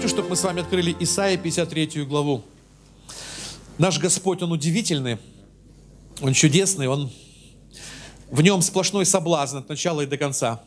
хочу, чтобы мы с вами открыли Исайя 53 главу. Наш Господь, Он удивительный, Он чудесный, в Нем сплошной соблазн от начала и до конца.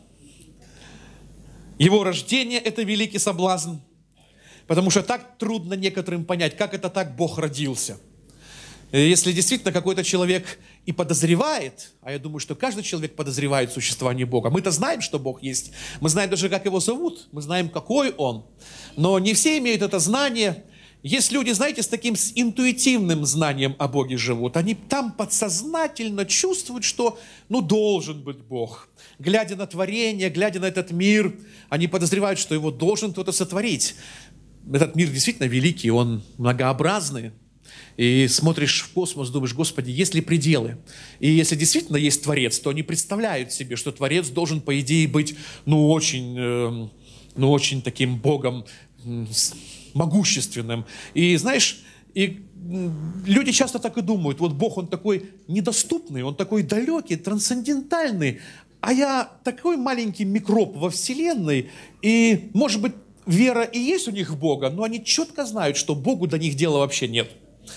Его рождение – это великий соблазн, потому что так трудно некоторым понять, как это так Бог родился. Если действительно какой-то человек и подозревает, а я думаю, что каждый человек подозревает существование Бога. Мы-то знаем, что Бог есть. Мы знаем даже, как Его зовут. Мы знаем, какой Он. Но не все имеют это знание. Есть люди, знаете, с таким интуитивным знанием о Боге живут. Они там подсознательно чувствуют, что должен быть Бог. Глядя на творение, глядя на этот мир, они подозревают, что его должен кто-то сотворить. Этот мир действительно великий, он многообразный. И смотришь в космос, думаешь, Господи, есть ли пределы? И если действительно есть Творец, то они представляют себе, что Творец должен, по идее, быть, очень таким Богом могущественным. И знаешь, люди часто так и думают, вот Бог, Он такой недоступный, Он такой далекий, трансцендентальный, а я такой маленький микроб во Вселенной, и, может быть, вера и есть у них в Бога, но они четко знают, что Богу до них дела вообще нет.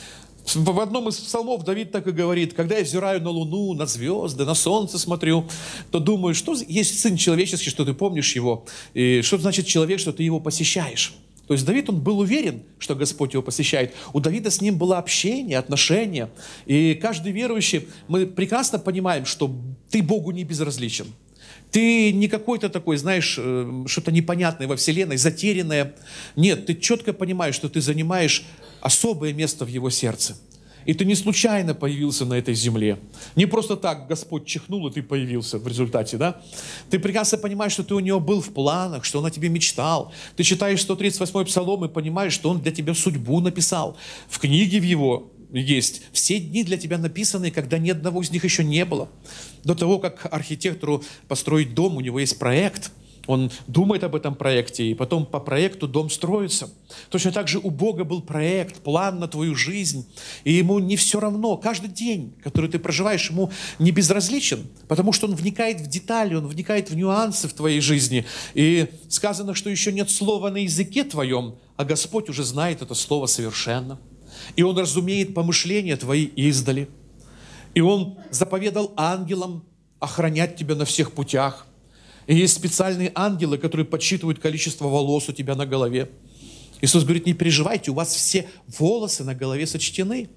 В одном из псалмов Давид так и говорит: когда я взираю на луну, на звезды, на солнце смотрю, то думаю, что есть Сын человеческий, что ты помнишь Его, и что значит человек, что ты Его посещаешь. То есть Давид, он был уверен, что Господь его посещает. У Давида с ним было общение, отношения. И каждый верующий, мы прекрасно понимаем, что ты Богу не безразличен. Ты не какой-то такой, знаешь, что-то непонятное во Вселенной, затерянное. Нет, ты четко понимаешь, что ты занимаешь особое место в Его сердце. И ты не случайно появился на этой земле. Не просто так Господь чихнул, и ты появился в результате, да? Ты прекрасно понимаешь, что ты у Него был в планах, что Он о тебе мечтал. Ты читаешь 138-й псалом и понимаешь, что Он для тебя судьбу написал. В книге в Его есть все дни для тебя написаны, когда ни одного из них еще не было. До того, как архитектору построить дом, у него есть проект. Он думает об этом проекте, и потом по проекту дом строится. Точно так же у Бога был проект, план на твою жизнь, и Ему не все равно. Каждый день, который ты проживаешь, Ему не безразличен, потому что Он вникает в детали, Он вникает в нюансы в твоей жизни. И сказано, что еще нет слова на языке твоем, а Господь уже знает это слово совершенно. И Он разумеет помышления твои издали. И Он заповедал ангелам охранять тебя на всех путях. И есть специальные ангелы, которые подсчитывают количество волос у тебя на голове. Иисус говорит: не переживайте, у вас все волосы на голове сочтены.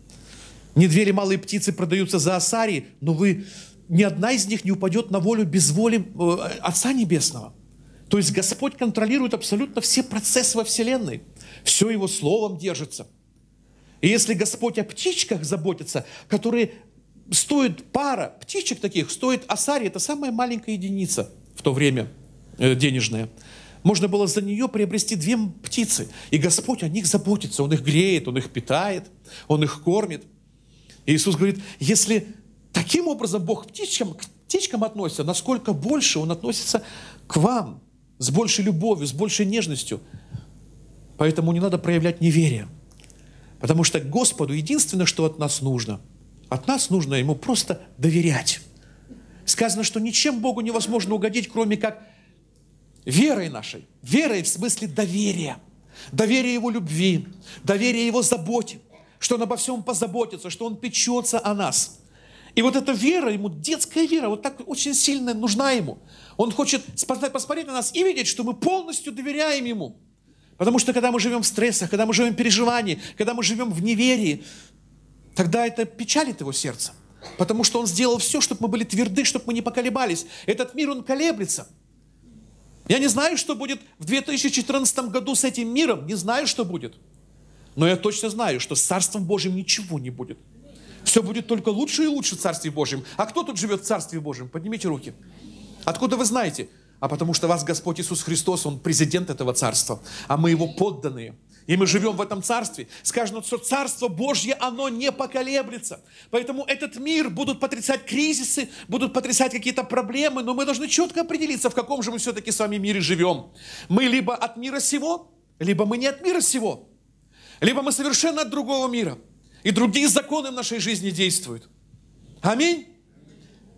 Не две ли малые птицы продаются за осарий, но ни одна из них не упадет на волю без воли Отца Небесного. То есть Господь контролирует абсолютно все процессы во Вселенной. Все Его Словом держится. И если Господь о птичках заботится, которые стоит пара птичек таких, стоит осарий, это самая маленькая единица в то время денежная. Можно было за нее приобрести 2 птицы. И Господь о них заботится, Он их греет, Он их питает, Он их кормит. И Иисус говорит, если таким образом Бог к птичкам относится, насколько больше Он относится к вам, с большей любовью, с большей нежностью. Поэтому не надо проявлять неверие. Потому что Господу единственное, что от нас нужно Ему просто доверять. Сказано, что ничем Богу невозможно угодить, кроме как верой нашей. Верой в смысле доверия. Доверие Его любви, доверие Его заботе, что Он обо всем позаботится, что Он печется о нас. И вот эта вера Ему, детская вера, вот так очень сильно нужна Ему. Он хочет посмотреть на нас и видеть, что мы полностью доверяем Ему. Потому что когда мы живем в стрессах, когда мы живем в переживании, когда мы живем в неверии, тогда это печалит Его сердце. Потому что Он сделал все, чтобы мы были тверды, чтобы мы не поколебались. Этот мир, он колеблется. Я не знаю, что будет в 2014 году с этим миром. Не знаю, что будет. Но я точно знаю, что с Царством Божьим ничего не будет. Все будет только лучше и лучше в Царстве Божьем. А кто тут живет в Царстве Божьем? Поднимите руки. Откуда вы знаете? А потому что вас Господь Иисус Христос, Он президент этого Царства. А мы Его подданные. И мы живем в этом царстве. Сказано, что Царство Божье, оно не поколеблется. Поэтому этот мир будут потрясать кризисы, будут потрясать какие-то проблемы, но мы должны четко определиться, в каком же мы все-таки с вами мире живем. Мы либо от мира сего, либо мы не от мира сего. Либо мы совершенно от другого мира. И другие законы в нашей жизни действуют. Аминь.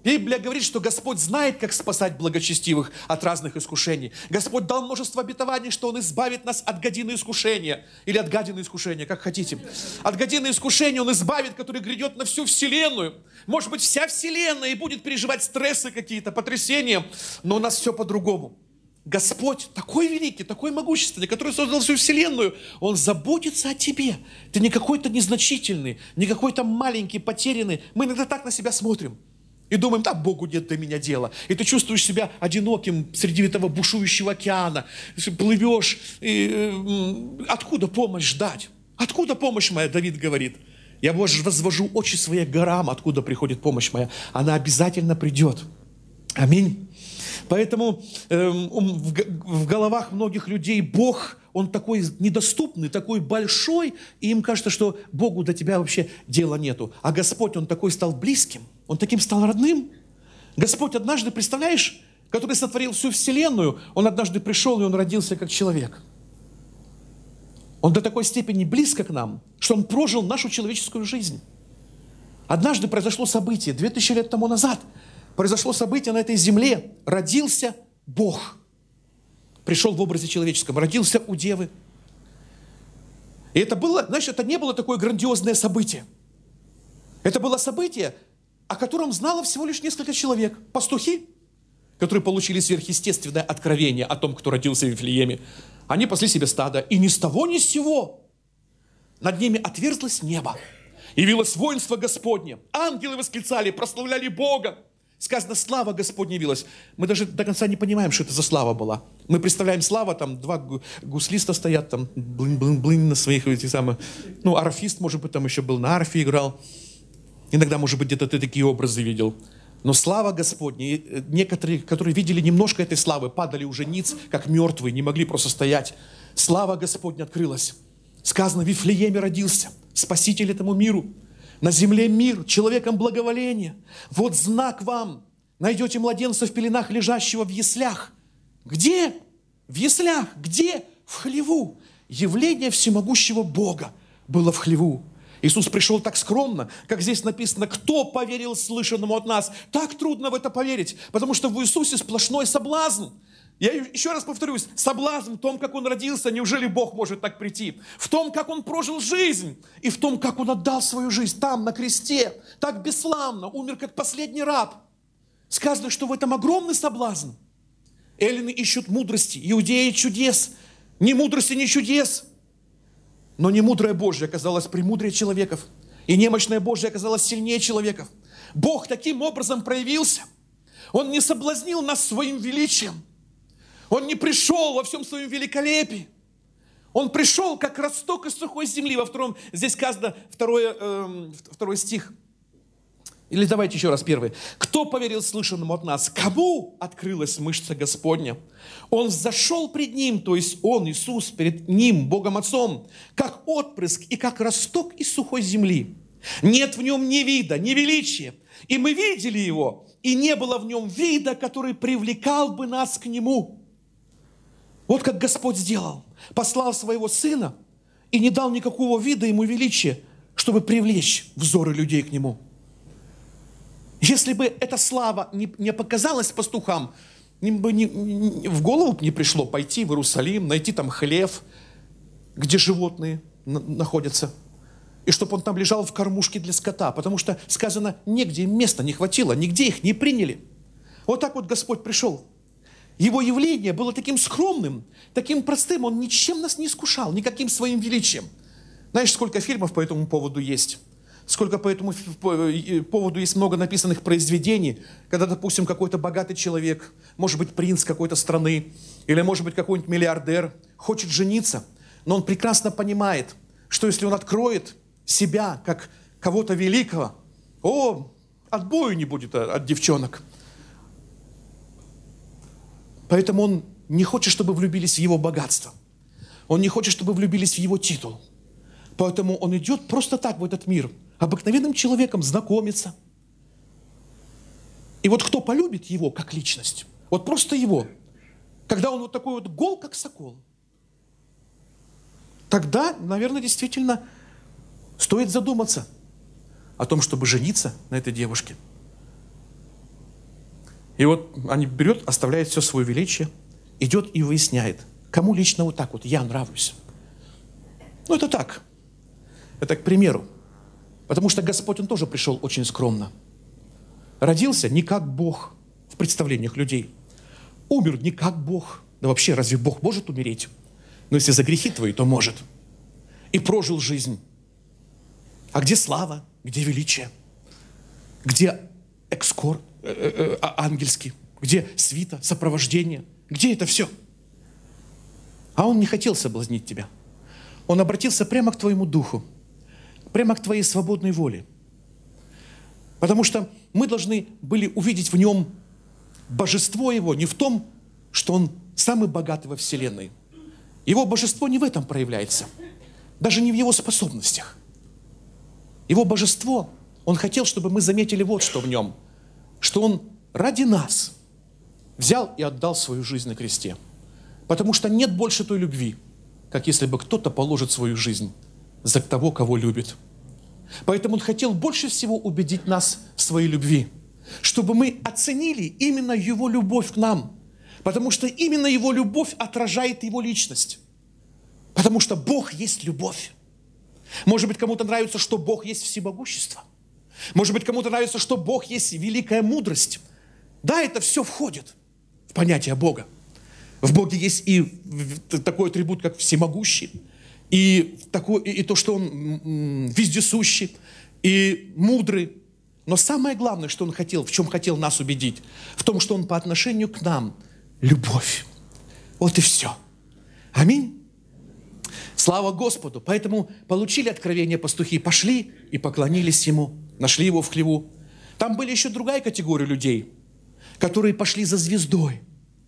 Библия говорит, что Господь знает, как спасать благочестивых от разных искушений. Господь дал множество обетований, что Он избавит нас от годины искушения. Или от гадины искушения, как хотите. От годины искушения Он избавит, который грядет на всю вселенную. Может быть, вся вселенная и будет переживать стрессы какие-то, потрясения. Но у нас все по-другому. Господь такой великий, такой могущественный, который создал всю вселенную. Он заботится о тебе. Ты не какой-то незначительный, не какой-то маленький, потерянный. Мы иногда так на себя смотрим. И думаем, да, Богу нет до меня дела. И ты чувствуешь себя одиноким среди этого бушующего океана. Плывешь. Откуда помощь ждать? Откуда помощь моя, Давид говорит. Я возвожу очи свои к горам, откуда приходит помощь моя. Она обязательно придет. Аминь. Поэтому в головах многих людей Бог, Он такой недоступный, такой большой, и им кажется, что Богу до тебя вообще дела нету. А Господь, Он такой стал близким, Он таким стал родным. Господь однажды, представляешь, который сотворил всю вселенную, Он однажды пришел, и Он родился как человек. Он до такой степени близко к нам, что Он прожил нашу человеческую жизнь. Однажды произошло событие, 2000 лет тому назад, произошло событие на этой земле. Родился Бог. Пришел в образе человеческом. Родился у девы. И это было, знаешь, это не было такое грандиозное событие. Это было событие, о котором знало всего лишь несколько человек. Пастухи, которые получили сверхъестественное откровение о том, кто родился в Вифлееме. Они пасли себе стадо. И ни с того, ни с сего над ними отверзлось небо. Явилось воинство Господне. Ангелы восклицали, прославляли Бога. Сказано, слава Господня явилась. Мы даже до конца не понимаем, что это за слава была. Мы представляем слава, там два гуслиста стоят, там блин-блин-блин на своих этих самых... Ну, арфист, может быть, там еще был, на арфе играл. Иногда, может быть, где-то ты такие образы видел. Но слава Господня, некоторые, которые видели немножко этой славы, падали уже ниц, как мертвые, не могли просто стоять. Слава Господня открылась. Сказано, в Вифлееме родился Спаситель этому миру. На земле мир, человеком благоволение. Вот знак вам. Найдете младенца в пеленах, лежащего в яслях. Где? В яслях. Где? В хлеву. Явление всемогущего Бога было в хлеву. Иисус пришел так скромно, как здесь написано, кто поверил слышанному от нас. Так трудно в это поверить, потому что в Иисусе сплошной соблазн. Я еще раз повторюсь, соблазн в том, как Он родился, неужели Бог может так прийти? В том, как Он прожил жизнь, и в том, как Он отдал свою жизнь там, на кресте, так бесславно, умер, как последний раб. Сказано, что в этом огромный соблазн. Эллины ищут мудрости, иудеи чудес. Ни мудрости, ни чудес. Но немудрая Божья оказалась премудрее человеков, и немощная Божья оказалась сильнее человеков. Бог таким образом проявился. Он не соблазнил нас своим величием. Он не пришел во всем своем великолепии. Он пришел, как росток из сухой земли. Во втором, здесь сказано, второй стих. Или давайте еще раз первый. Кто поверил слышанному от нас? Кому открылась мышца Господня? Он взошел пред Ним, то есть Он, Иисус, перед Ним, Богом Отцом, как отпрыск и как росток из сухой земли. Нет в Нем ни вида, ни величия. И мы видели Его, и не было в Нем вида, который привлекал бы нас к Нему. Вот как Господь сделал. Послал своего Сына и не дал никакого вида Ему величия, чтобы привлечь взоры людей к Нему. Если бы эта слава не показалась пастухам, им бы в голову не пришло пойти в Иерусалим, найти там хлев, где животные находятся, и чтобы он там лежал в кормушке для скота, потому что, сказано, негде им места не хватило, нигде их не приняли. Вот так вот Господь пришел. Его явление было таким скромным, таким простым, Он ничем нас не искушал, никаким своим величием. Знаешь, сколько фильмов по этому поводу есть? Сколько по этому поводу есть много написанных произведений, когда, допустим, какой-то богатый человек, может быть, принц какой-то страны, или, может быть, какой-нибудь миллиардер, хочет жениться, но он прекрасно понимает, что если он откроет себя как кого-то великого, отбою не будет от девчонок. Поэтому он не хочет, чтобы влюбились в его богатство. Он не хочет, чтобы влюбились в его титул. Поэтому он идет просто так в этот мир, обыкновенным человеком знакомиться. И вот кто полюбит его как личность, вот просто его, когда он вот такой вот гол, как сокол, тогда, наверное, действительно стоит задуматься о том, чтобы жениться на этой девушке. И вот они берет, оставляет все свое величие, идет и выясняет, кому лично вот так вот я нравлюсь. Ну, это так. Это к примеру. Потому что Господь, Он тоже пришел очень скромно. Родился не как Бог в представлениях людей. Умер не как Бог. Да вообще, разве Бог может умереть? Но если за грехи твои, то может. И прожил жизнь. А где слава? Где величие? Где экскор ангельский? Где свита, сопровождение? Где это все? А Он не хотел соблазнить тебя. Он обратился прямо к твоему духу, прямо к твоей свободной воле. Потому что мы должны были увидеть в Нем божество Его не в том, что Он самый богатый во Вселенной. Его божество не в этом проявляется, даже не в Его способностях. Его божество, Он хотел, чтобы мы заметили вот что в Нем, что Он ради нас взял и отдал свою жизнь на кресте. Потому что нет больше той любви, как если бы кто-то положит свою жизнь за того, кого любит. Поэтому Он хотел больше всего убедить нас в своей любви, чтобы мы оценили именно Его любовь к нам, потому что именно Его любовь отражает Его личность. Потому что Бог есть любовь. Может быть, кому-то нравится, что Бог есть всемогущество. Может быть, кому-то нравится, что Бог есть великая мудрость. Да, это все входит в понятие Бога. В Боге есть и такой атрибут, как всемогущий, и то, что Он вездесущий, и мудрый. Но самое главное, что Он хотел, в чем хотел нас убедить, в том, что Он по отношению к нам любовь. Вот и все. Аминь. Слава Господу. Поэтому получили откровение пастухи, пошли и поклонились Ему, нашли Его в хлеву. Там были еще другая категория людей, которые пошли за звездой.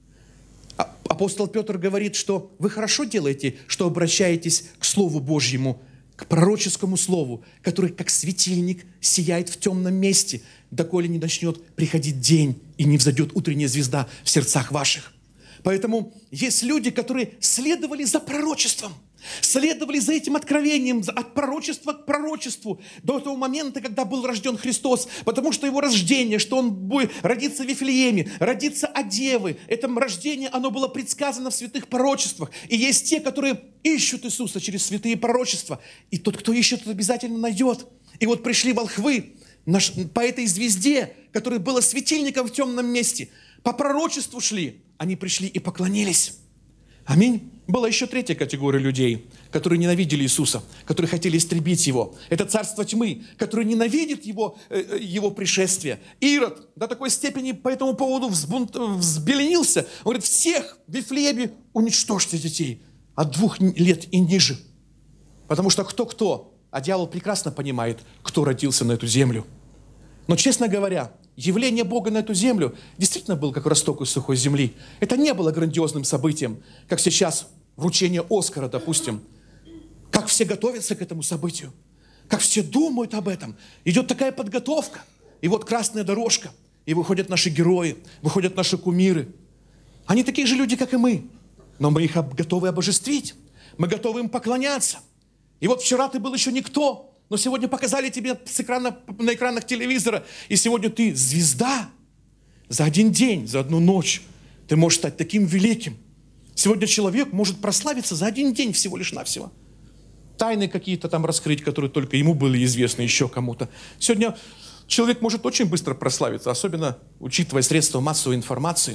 Апостол Петр говорит, что вы хорошо делаете, что обращаетесь к Слову Божьему, к пророческому Слову, который как светильник сияет в темном месте, доколе не начнет приходить день и не взойдет утренняя звезда в сердцах ваших. Поэтому есть люди, которые следовали за пророчеством, следовали за этим откровением, от пророчества к пророчеству, до того момента, когда был рожден Христос, потому что Его рождение, что Он будет родиться в Вифлееме, родиться от Девы, это рождение, оно было предсказано в святых пророчествах. И есть те, которые ищут Иисуса через святые пророчества, и тот, кто ищет, тот обязательно найдет. И вот пришли волхвы по этой звезде, которая была светильником в темном месте, по пророчеству шли, они пришли и поклонились. Аминь. Была еще третья категория людей, которые ненавидели Иисуса, которые хотели истребить Его. Это царство тьмы, которое ненавидит Его пришествие. Ирод до такой степени по этому поводу взбеленился. Он говорит, всех в Вифлееме уничтожьте детей от 2 лет и ниже. Потому что кто-кто, а дьявол прекрасно понимает, кто родился на эту землю. Но, честно говоря, явление Бога на эту землю действительно было как росток из сухой земли. Это не было грандиозным событием, как сейчас вручение Оскара, допустим. Как все готовятся к этому событию, как все думают об этом. Идет такая подготовка. И вот красная дорожка, и выходят наши герои, выходят наши кумиры. Они такие же люди, как и мы, но мы их готовы обожествить, мы готовы им поклоняться. И вот вчера ты был еще никто, но сегодня показали тебе на экранах телевизора, и сегодня ты звезда. За один день, за одну ночь ты можешь стать таким великим. Сегодня человек может прославиться за один день всего лишь навсего. Тайны какие-то там раскрыть, которые только ему были известны, еще кому-то. Сегодня человек может очень быстро прославиться, особенно учитывая средства массовой информации.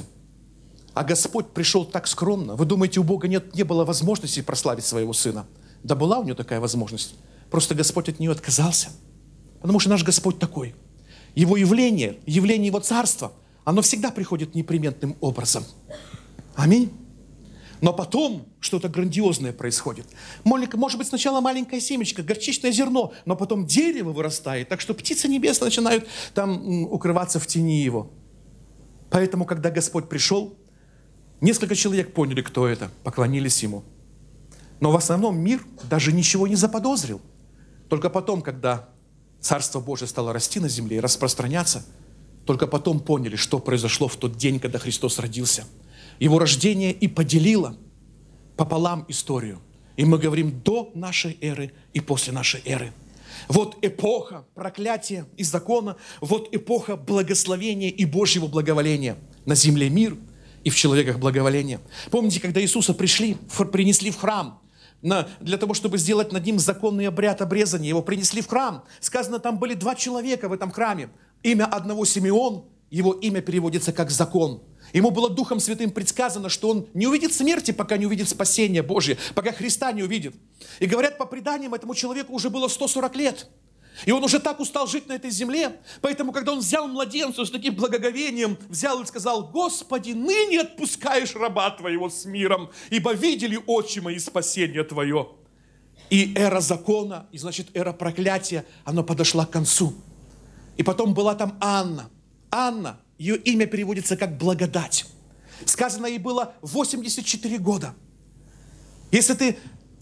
А Господь пришел так скромно. Вы думаете, у Бога не было возможности прославить своего Сына? Да была у него такая возможность. Просто Господь от нее отказался. Потому что наш Господь такой. Его явление Его Царства, оно всегда приходит неприметным образом. Аминь. Но потом что-то грандиозное происходит. Может быть, сначала маленькая семечко, горчичное зерно, но потом дерево вырастает, так что птицы небесные начинают там укрываться в тени его. Поэтому, когда Господь пришел, несколько человек поняли, кто это, поклонились Ему. Но в основном мир даже ничего не заподозрил. Только потом, когда Царство Божие стало расти на земле и распространяться, только потом поняли, что произошло в тот день, когда Христос родился. Его рождение и поделило пополам историю. И мы говорим до нашей эры и после нашей эры. Вот эпоха проклятия и закона, вот эпоха благословения и Божьего благоволения. На земле мир и в человеках благоволение. Помните, когда Иисуса принесли в храм, для того, чтобы сделать над ним законный обряд обрезания, его принесли в храм. Сказано, там были 2 человека в этом храме. Имя одного Симеон, его имя переводится как закон. Ему было Духом Святым предсказано, что он не увидит смерти, пока не увидит спасения Божье, пока Христа не увидит. И говорят, по преданиям, этому человеку уже было 140 лет. И он уже так устал жить на этой земле. Поэтому, когда он взял младенца с таким благоговением, взял и сказал: «Господи, ныне отпускаешь раба Твоего с миром, ибо видели очи мои спасение Твое». И эра закона, и значит эра проклятия, она подошла к концу. И потом была там Анна. Анна, ее имя переводится как благодать. Сказано, ей было 84 года. Если ты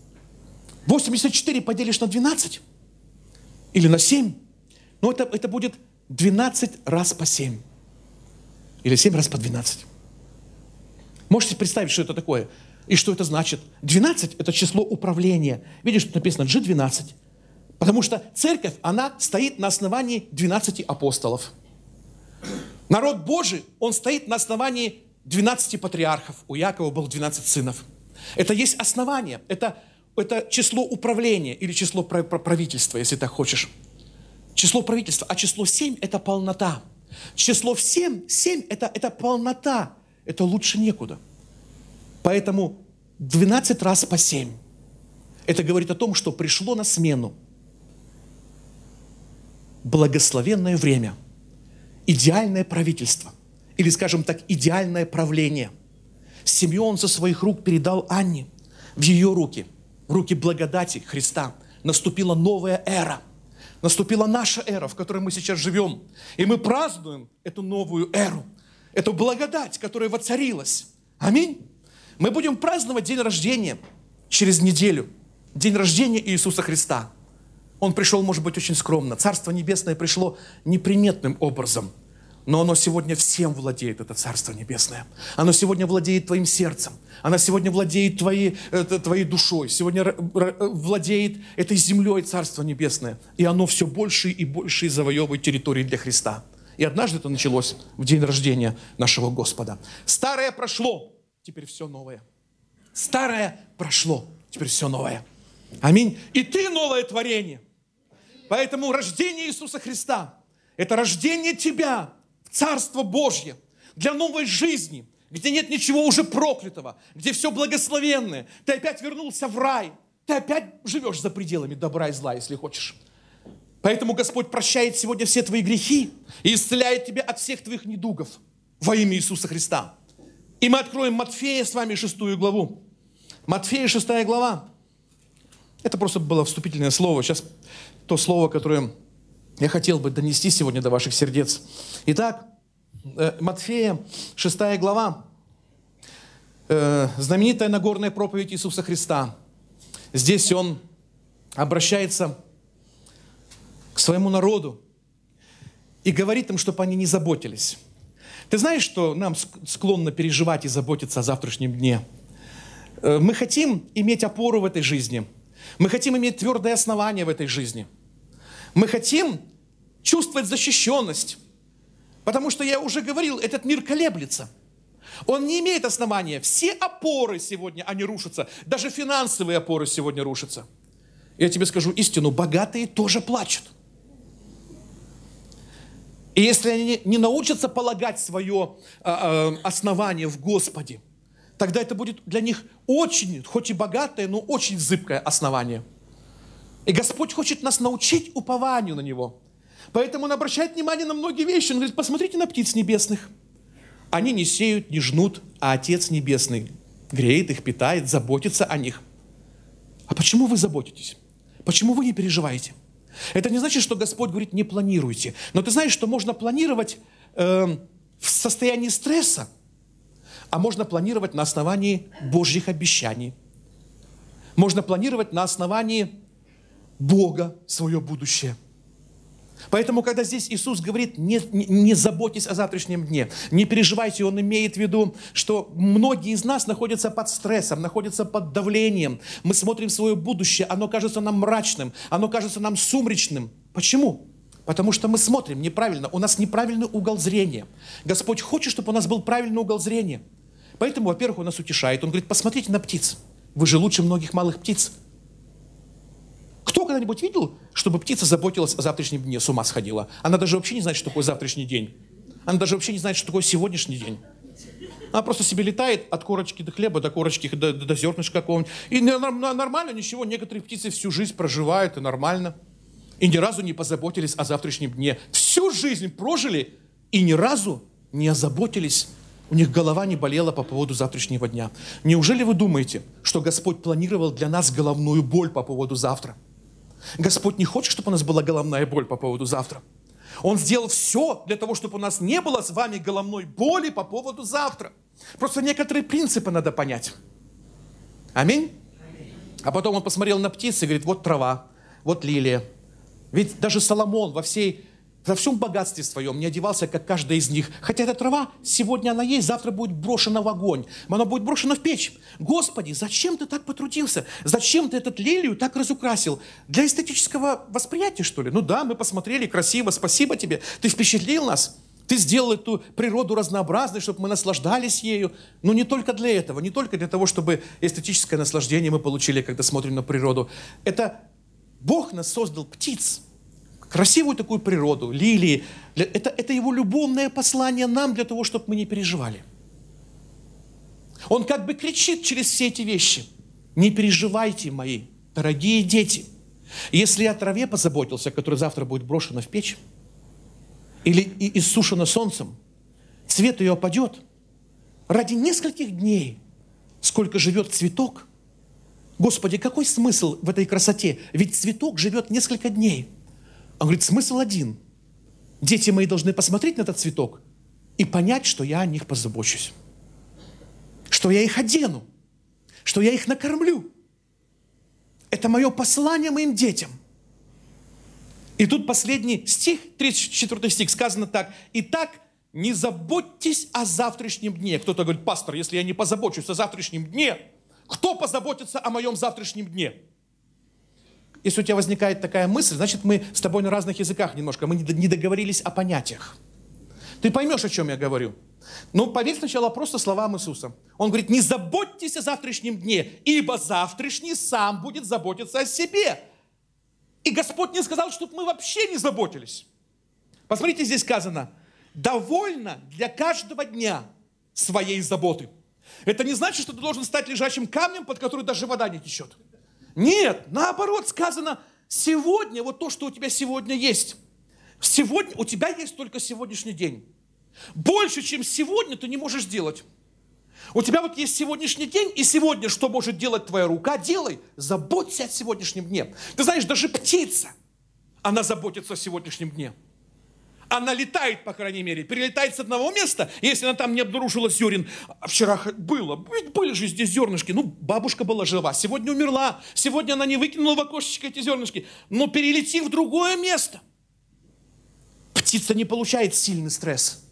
84 поделишь на 12, или на 7, ну это будет 12 раз по 7. Или 7 раз по 12. Можете представить, что это такое? И что это значит? 12 – это число управления. Видишь, тут написано G12. Потому что церковь, она стоит на основании 12 апостолов. Народ Божий, он стоит на основании 12 патриархов. У Якова было 12 сынов. Это есть основание. Это число управления или число правительства, если так хочешь. Число правительства. А число 7 – это полнота. Число 7 – это полнота. Это лучше некуда. Поэтому 12 раз по 7. Это говорит о том, что пришло на смену благословенное время, идеальное правительство, или, скажем так, идеальное правление. Симеон со своих рук передал Анне в ее руки, в руки благодати Христа. Наступила новая эра. Наступила наша эра, в которой мы сейчас живем. И мы празднуем эту новую эру, эту благодать, которая воцарилась. Аминь. Мы будем праздновать день рождения через неделю. День рождения Иисуса Христа. Он пришел, может быть, очень скромно. Царство Небесное пришло неприметным образом. Но оно сегодня всем владеет, это Царство Небесное. Оно сегодня владеет твоим сердцем. Оно сегодня владеет твоей душой. Сегодня владеет этой землей Царство Небесное. И оно все больше и больше завоевывает территории для Христа. И однажды это началось в день рождения нашего Господа. Старое прошло, теперь все новое. Старое прошло, теперь все новое. Аминь. И ты новое творение. Поэтому рождение Иисуса Христа – это рождение тебя в Царство Божье, для новой жизни, где нет ничего уже проклятого, где все благословенное. Ты опять вернулся в рай. Ты опять живешь за пределами добра и зла, если хочешь. Поэтому Господь прощает сегодня все твои грехи и исцеляет тебя от всех твоих недугов во имя Иисуса Христа. И мы откроем Матфея с вами 6 главу. Матфея 6 глава. Это просто было вступительное слово. Сейчас то слово, которое я хотел бы донести сегодня до ваших сердец. Итак, Матфея 6 глава. Знаменитая Нагорная проповедь Иисуса Христа. Здесь Он обращается к своему народу и говорит им, чтобы они не заботились. Ты знаешь, что нам склонно переживать и заботиться о завтрашнем дне? Мы хотим иметь опору в этой жизни. Мы хотим иметь твердое основание в этой жизни. Мы хотим чувствовать защищенность. Потому что, я уже говорил, этот мир колеблется. Он не имеет основания. Все опоры сегодня, они рушатся. Даже финансовые опоры сегодня рушатся. Я тебе скажу истину, богатые тоже плачут. И если они не научатся полагать свое основание в Господе, тогда это будет для них очень, хоть и богатое, но очень зыбкое основание. И Господь хочет нас научить упованию на Него. Поэтому Он обращает внимание на многие вещи. Он говорит, посмотрите на птиц небесных. Они не сеют, не жнут, а Отец Небесный греет их, питает, заботится о них. А почему вы заботитесь? Почему вы не переживаете? Это не значит, что Господь говорит, не планируйте. Но ты знаешь, что можно планировать в состоянии стресса, а можно планировать на основании Божьих обещаний. Можно планировать на основании Бога свое будущее. Поэтому, когда здесь Иисус говорит, не заботьтесь о завтрашнем дне, не переживайте, Он имеет в виду, что многие из нас находятся под стрессом, находятся под давлением. Мы смотрим в свое будущее, оно кажется нам мрачным, оно кажется нам сумрачным. Почему? Потому что мы смотрим неправильно, у нас неправильный угол зрения. Господь хочет, чтобы у нас был правильный угол зрения. Поэтому, во-первых, Он нас утешает. Он говорит, посмотрите на птиц. Вы же лучше многих малых птиц. Кто когда-нибудь видел, чтобы птица заботилась о завтрашнем дне, с ума сходила? Она даже вообще не знает, что такое завтрашний день. Она даже вообще не знает, что такое сегодняшний день. Она просто себе летает от корочки до хлеба, до корочки, до зернышка какого-нибудь. И нормально, ничего. Некоторые птицы всю жизнь проживают, и нормально. И ни разу не позаботились о завтрашнем дне. Всю жизнь прожили и ни разу не озаботились. У них голова не болела по поводу завтрашнего дня. Неужели вы думаете, что Господь планировал для нас головную боль по поводу завтра? Господь не хочет, чтобы у нас была головная боль по поводу завтра. Он сделал все для того, чтобы у нас не было с вами головной боли по поводу завтра. Просто некоторые принципы надо понять. Аминь? А потом он посмотрел на птицы и говорит, вот трава, вот лилия. Ведь даже Соломон во всем богатстве своем не одевался, как каждая из них. Хотя эта трава, сегодня она есть, завтра будет брошена в огонь. Она будет брошена в печь. Господи, зачем ты так потрудился? Зачем ты этот лилию так разукрасил? Для эстетического восприятия, что ли? Ну да, мы посмотрели, красиво, спасибо тебе. Ты впечатлил нас. Ты сделал эту природу разнообразной, чтобы мы наслаждались ею. Но не только для этого, не только для того, чтобы эстетическое наслаждение мы получили, когда смотрим на природу. Это Бог нас создал птиц. Красивую такую природу, лилии. Это Его любовное послание нам для того, чтобы мы не переживали. Он как бы кричит через все эти вещи. Не переживайте, мои дорогие дети. Если я о траве позаботился, которая завтра будет брошена в печь, или иссушена солнцем, цвет ее опадет, ради нескольких дней, сколько живет цветок, Господи, какой смысл в этой красоте? Ведь цветок живет несколько дней. Он говорит, смысл один. Дети мои должны посмотреть на этот цветок и понять, что я о них позабочусь. Что я их одену. Что я их накормлю. Это мое послание моим детям. И тут последний стих, 34 стих, сказано так. Итак, не заботьтесь о завтрашнем дне. Кто-то говорит, пастор, если я не позабочусь о завтрашнем дне, кто позаботится о моем завтрашнем дне? Если у тебя возникает такая мысль, значит, мы с тобой на разных языках немножко, мы не договорились о понятиях. Ты поймешь, о чем я говорю. Ну, поверь сначала просто словам Иисуса. Он говорит, не заботьтесь о завтрашнем дне, ибо завтрашний сам будет заботиться о себе. И Господь не сказал, чтобы мы вообще не заботились. Посмотрите, здесь сказано, довольно для каждого дня своей заботы. Это не значит, что ты должен стать лежачим камнем, под который даже вода не течет. Нет, наоборот, сказано, сегодня, вот то, что у тебя сегодня есть, сегодня у тебя есть только сегодняшний день. Больше, чем сегодня, ты не можешь сделать. У тебя вот есть сегодняшний день, и сегодня, что может делать твоя рука, делай. Заботься о сегодняшнем дне. Ты знаешь, даже птица, она заботится о сегодняшнем дне. Она летает, по крайней мере, перелетает с одного места, если она там не обнаружила зерен. А вчера было, ведь были же здесь зернышки. Ну, бабушка была жива, сегодня умерла. Сегодня она не выкинула в окошечко эти зернышки. Но перелети в другое место. Птица не получает сильный стресс.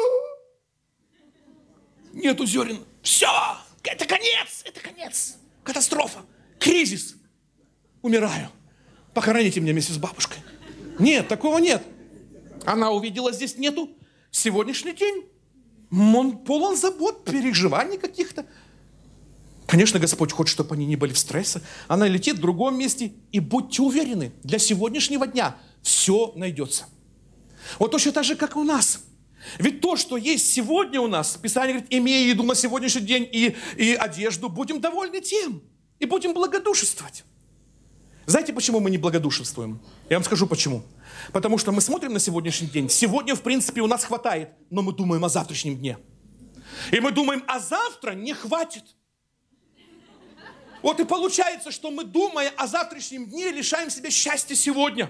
Нету зерен. Все, это конец. Катастрофа, кризис. Умираю. Похороните меня вместе с бабушкой. Нет, такого нет. Она увидела, здесь нету. Сегодняшний день, он полон забот, переживаний каких-то. Конечно, Господь хочет, чтобы они не были в стрессе. Она летит в другом месте. И будьте уверены, для сегодняшнего дня все найдется. Вот точно так же, как у нас. Ведь то, что есть сегодня у нас, Писание говорит, имея еду на сегодняшний день и одежду, будем довольны тем. И будем благодушествовать. Знаете, почему мы не благодушествуем? Я вам скажу, почему. Потому что мы смотрим на сегодняшний день. Сегодня, в принципе, у нас хватает, но мы думаем о завтрашнем дне. И мы думаем, а завтра не хватит. Вот и получается, что мы, думая о завтрашнем дне, лишаем себя счастья сегодня.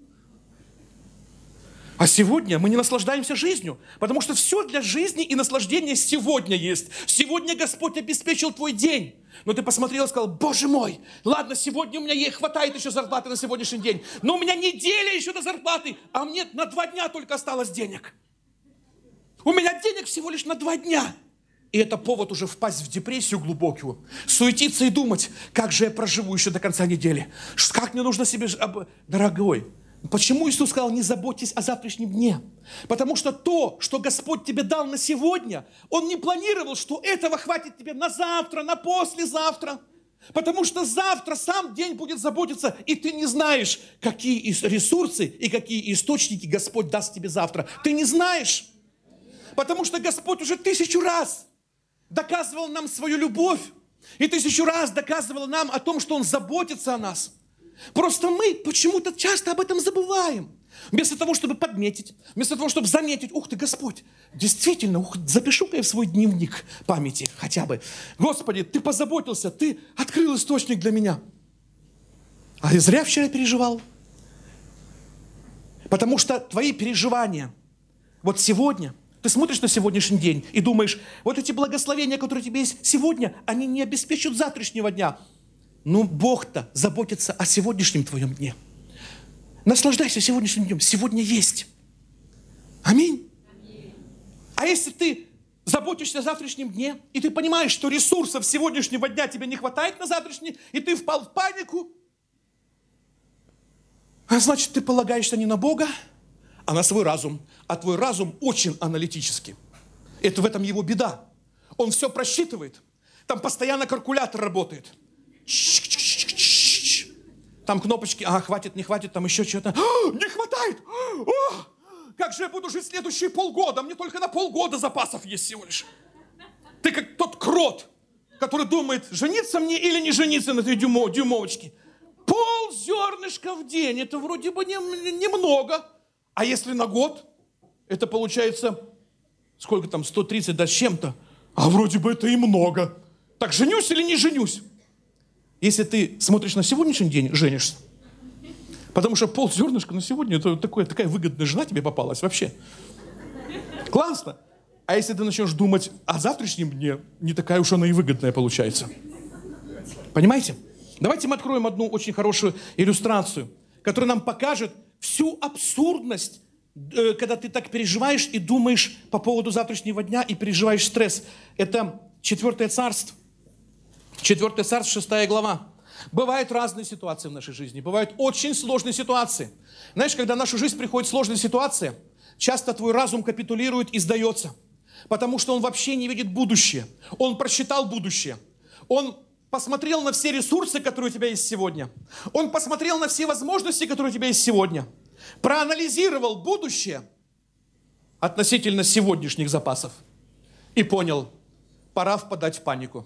А сегодня мы не наслаждаемся жизнью, потому что все для жизни и наслаждения сегодня есть. Сегодня Господь обеспечил твой день. Но ты посмотрел и сказал: Боже мой, ладно, сегодня у меня ей хватает еще зарплаты на сегодняшний день, но у меня неделя еще до зарплаты, а мне на 2 дня только осталось денег. У меня денег всего лишь на 2 дня. И это повод уже впасть в депрессию глубокую, суетиться и думать, как же я проживу еще до конца недели, как мне нужно себе... Дорогой, почему Иисус сказал: не заботьтесь о завтрашнем дне? Потому что то, что Господь тебе дал на сегодня, Он не планировал, что этого хватит тебе на завтра, на послезавтра. Потому что завтра сам день будет заботиться, и ты не знаешь, какие ресурсы и какие источники Господь даст тебе завтра. Ты не знаешь. Потому что Господь уже 1000 раз доказывал нам свою любовь, и 1000 раз доказывал нам о том, что Он заботится о нас. Просто мы почему-то часто об этом забываем. Вместо того, чтобы подметить, вместо того, чтобы заметить: ух ты, Господь, действительно, запишу-ка я в свой дневник памяти хотя бы. Господи, Ты позаботился, Ты открыл источник для меня. А я зря вчера переживал. Потому что твои переживания вот сегодня... Ты смотришь на сегодняшний день и думаешь: вот эти благословения, которые у тебя есть сегодня, они не обеспечат завтрашнего дня. Ну, Бог-то заботится о сегодняшнем твоем дне. Наслаждайся сегодняшним днем. Сегодня есть. Аминь. А если ты заботишься о завтрашнем дне, и ты понимаешь, что ресурсов сегодняшнего дня тебе не хватает на завтрашний, и ты впал в панику, а значит, ты полагаешься не на Бога, а на свой разум. А твой разум очень аналитический. Это в этом его беда. Он все просчитывает. Там постоянно калькулятор работает. Там кнопочки: хватит, не хватит, там еще что-то. Не хватает! Как же я буду жить следующие полгода? Мне только на полгода запасов есть всего лишь. Ты как тот крот, который думает: жениться мне или не жениться на этой дюймовочке. Ползернышка в день, это вроде бы немного. А если на год, это получается, сколько там, 130 да с чем-то. А вроде бы это и много. Так женюсь или не женюсь? Если ты смотришь на сегодняшний день, женишься. Потому что ползернышка на сегодня, это такая выгодная жена тебе попалась вообще. Классно. А если ты начнешь думать о завтрашнем дне, не такая уж она и выгодная получается. Понимаете? Давайте мы откроем одну очень хорошую иллюстрацию, которая нам покажет всю абсурдность, когда ты так переживаешь и думаешь по поводу завтрашнего дня и переживаешь стресс. Это 4 царство. 4 царство, 6 глава. Бывают разные ситуации в нашей жизни. Бывают очень сложные ситуации. Знаешь, когда в нашу жизнь приходит сложная ситуация, часто твой разум капитулирует и сдается. Потому что он вообще не видит будущее. Он просчитал будущее. Он посмотрел на все ресурсы, которые у тебя есть сегодня. Он посмотрел на все возможности, которые у тебя есть сегодня. Проанализировал будущее относительно сегодняшних запасов. И понял: пора впадать в панику.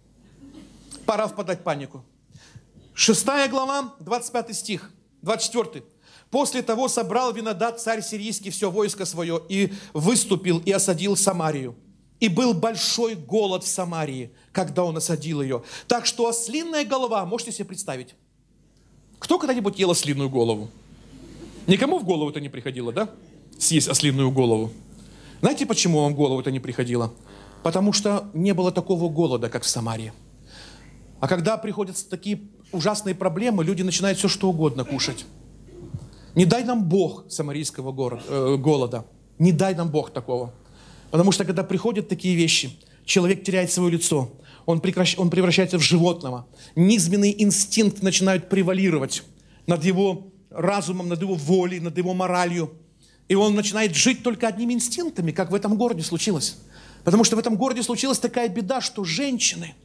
Пора впадать в панику. 6 глава, 25 стих, 24. «После того собрал Винодад, царь сирийский, все войско свое, и выступил, и осадил Самарию. И был большой голод в Самарии, когда он осадил ее. Так что ослиная голова, можете себе представить? Кто когда-нибудь ел ослиную голову? Никому в голову это не приходило, да? Съесть ослиную голову. Знаете, почему вам в голову это не приходило? Потому что не было такого голода, как в Самарии. А когда приходят такие ужасные проблемы, люди начинают все что угодно кушать. Не дай нам Бог самарийского голода. Не дай нам Бог такого. Потому что когда приходят такие вещи, человек теряет свое лицо. Он превращается в животного. Низменные инстинкты начинают превалировать над его разумом, над его волей, над его моралью. И он начинает жить только одними инстинктами, как в этом городе случилось. Потому что в этом городе случилась такая беда, что женщины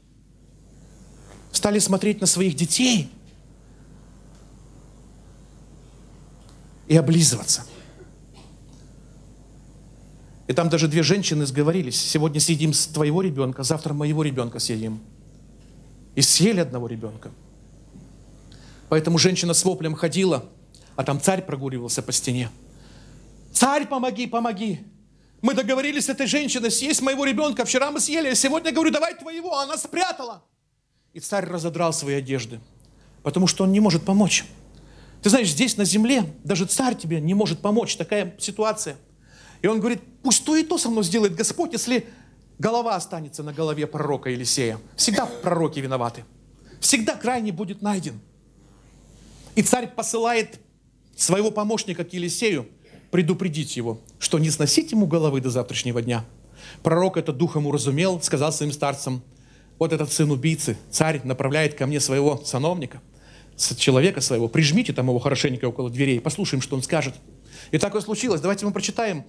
стали смотреть на своих детей и облизываться. И там даже 2 женщины сговорились: сегодня съедим с твоего ребенка, завтра моего ребенка съедим. И съели одного ребенка. Поэтому женщина с воплем ходила, а там царь прогуливался по стене. Царь, помоги, помоги. Мы договорились с этой женщиной съесть моего ребенка. Вчера мы съели, а сегодня говорю, давай твоего. Она спрятала. И царь разодрал свои одежды, потому что он не может помочь. Ты знаешь, здесь на земле даже царь тебе не может помочь. Такая ситуация. И он говорит, пусть то и то со мной сделает Господь, если голова останется на голове пророка Елисея. Всегда пророки виноваты. Всегда крайний будет найден. И царь посылает своего помощника к Елисею предупредить его, что не сносить ему головы до завтрашнего дня. Пророк это духом уразумел, сказал своим старцам: вот этот сын убийцы, царь направляет ко мне своего сановника, человека своего, прижмите там его хорошенько около дверей, послушаем, что он скажет. И так и случилось. Давайте мы прочитаем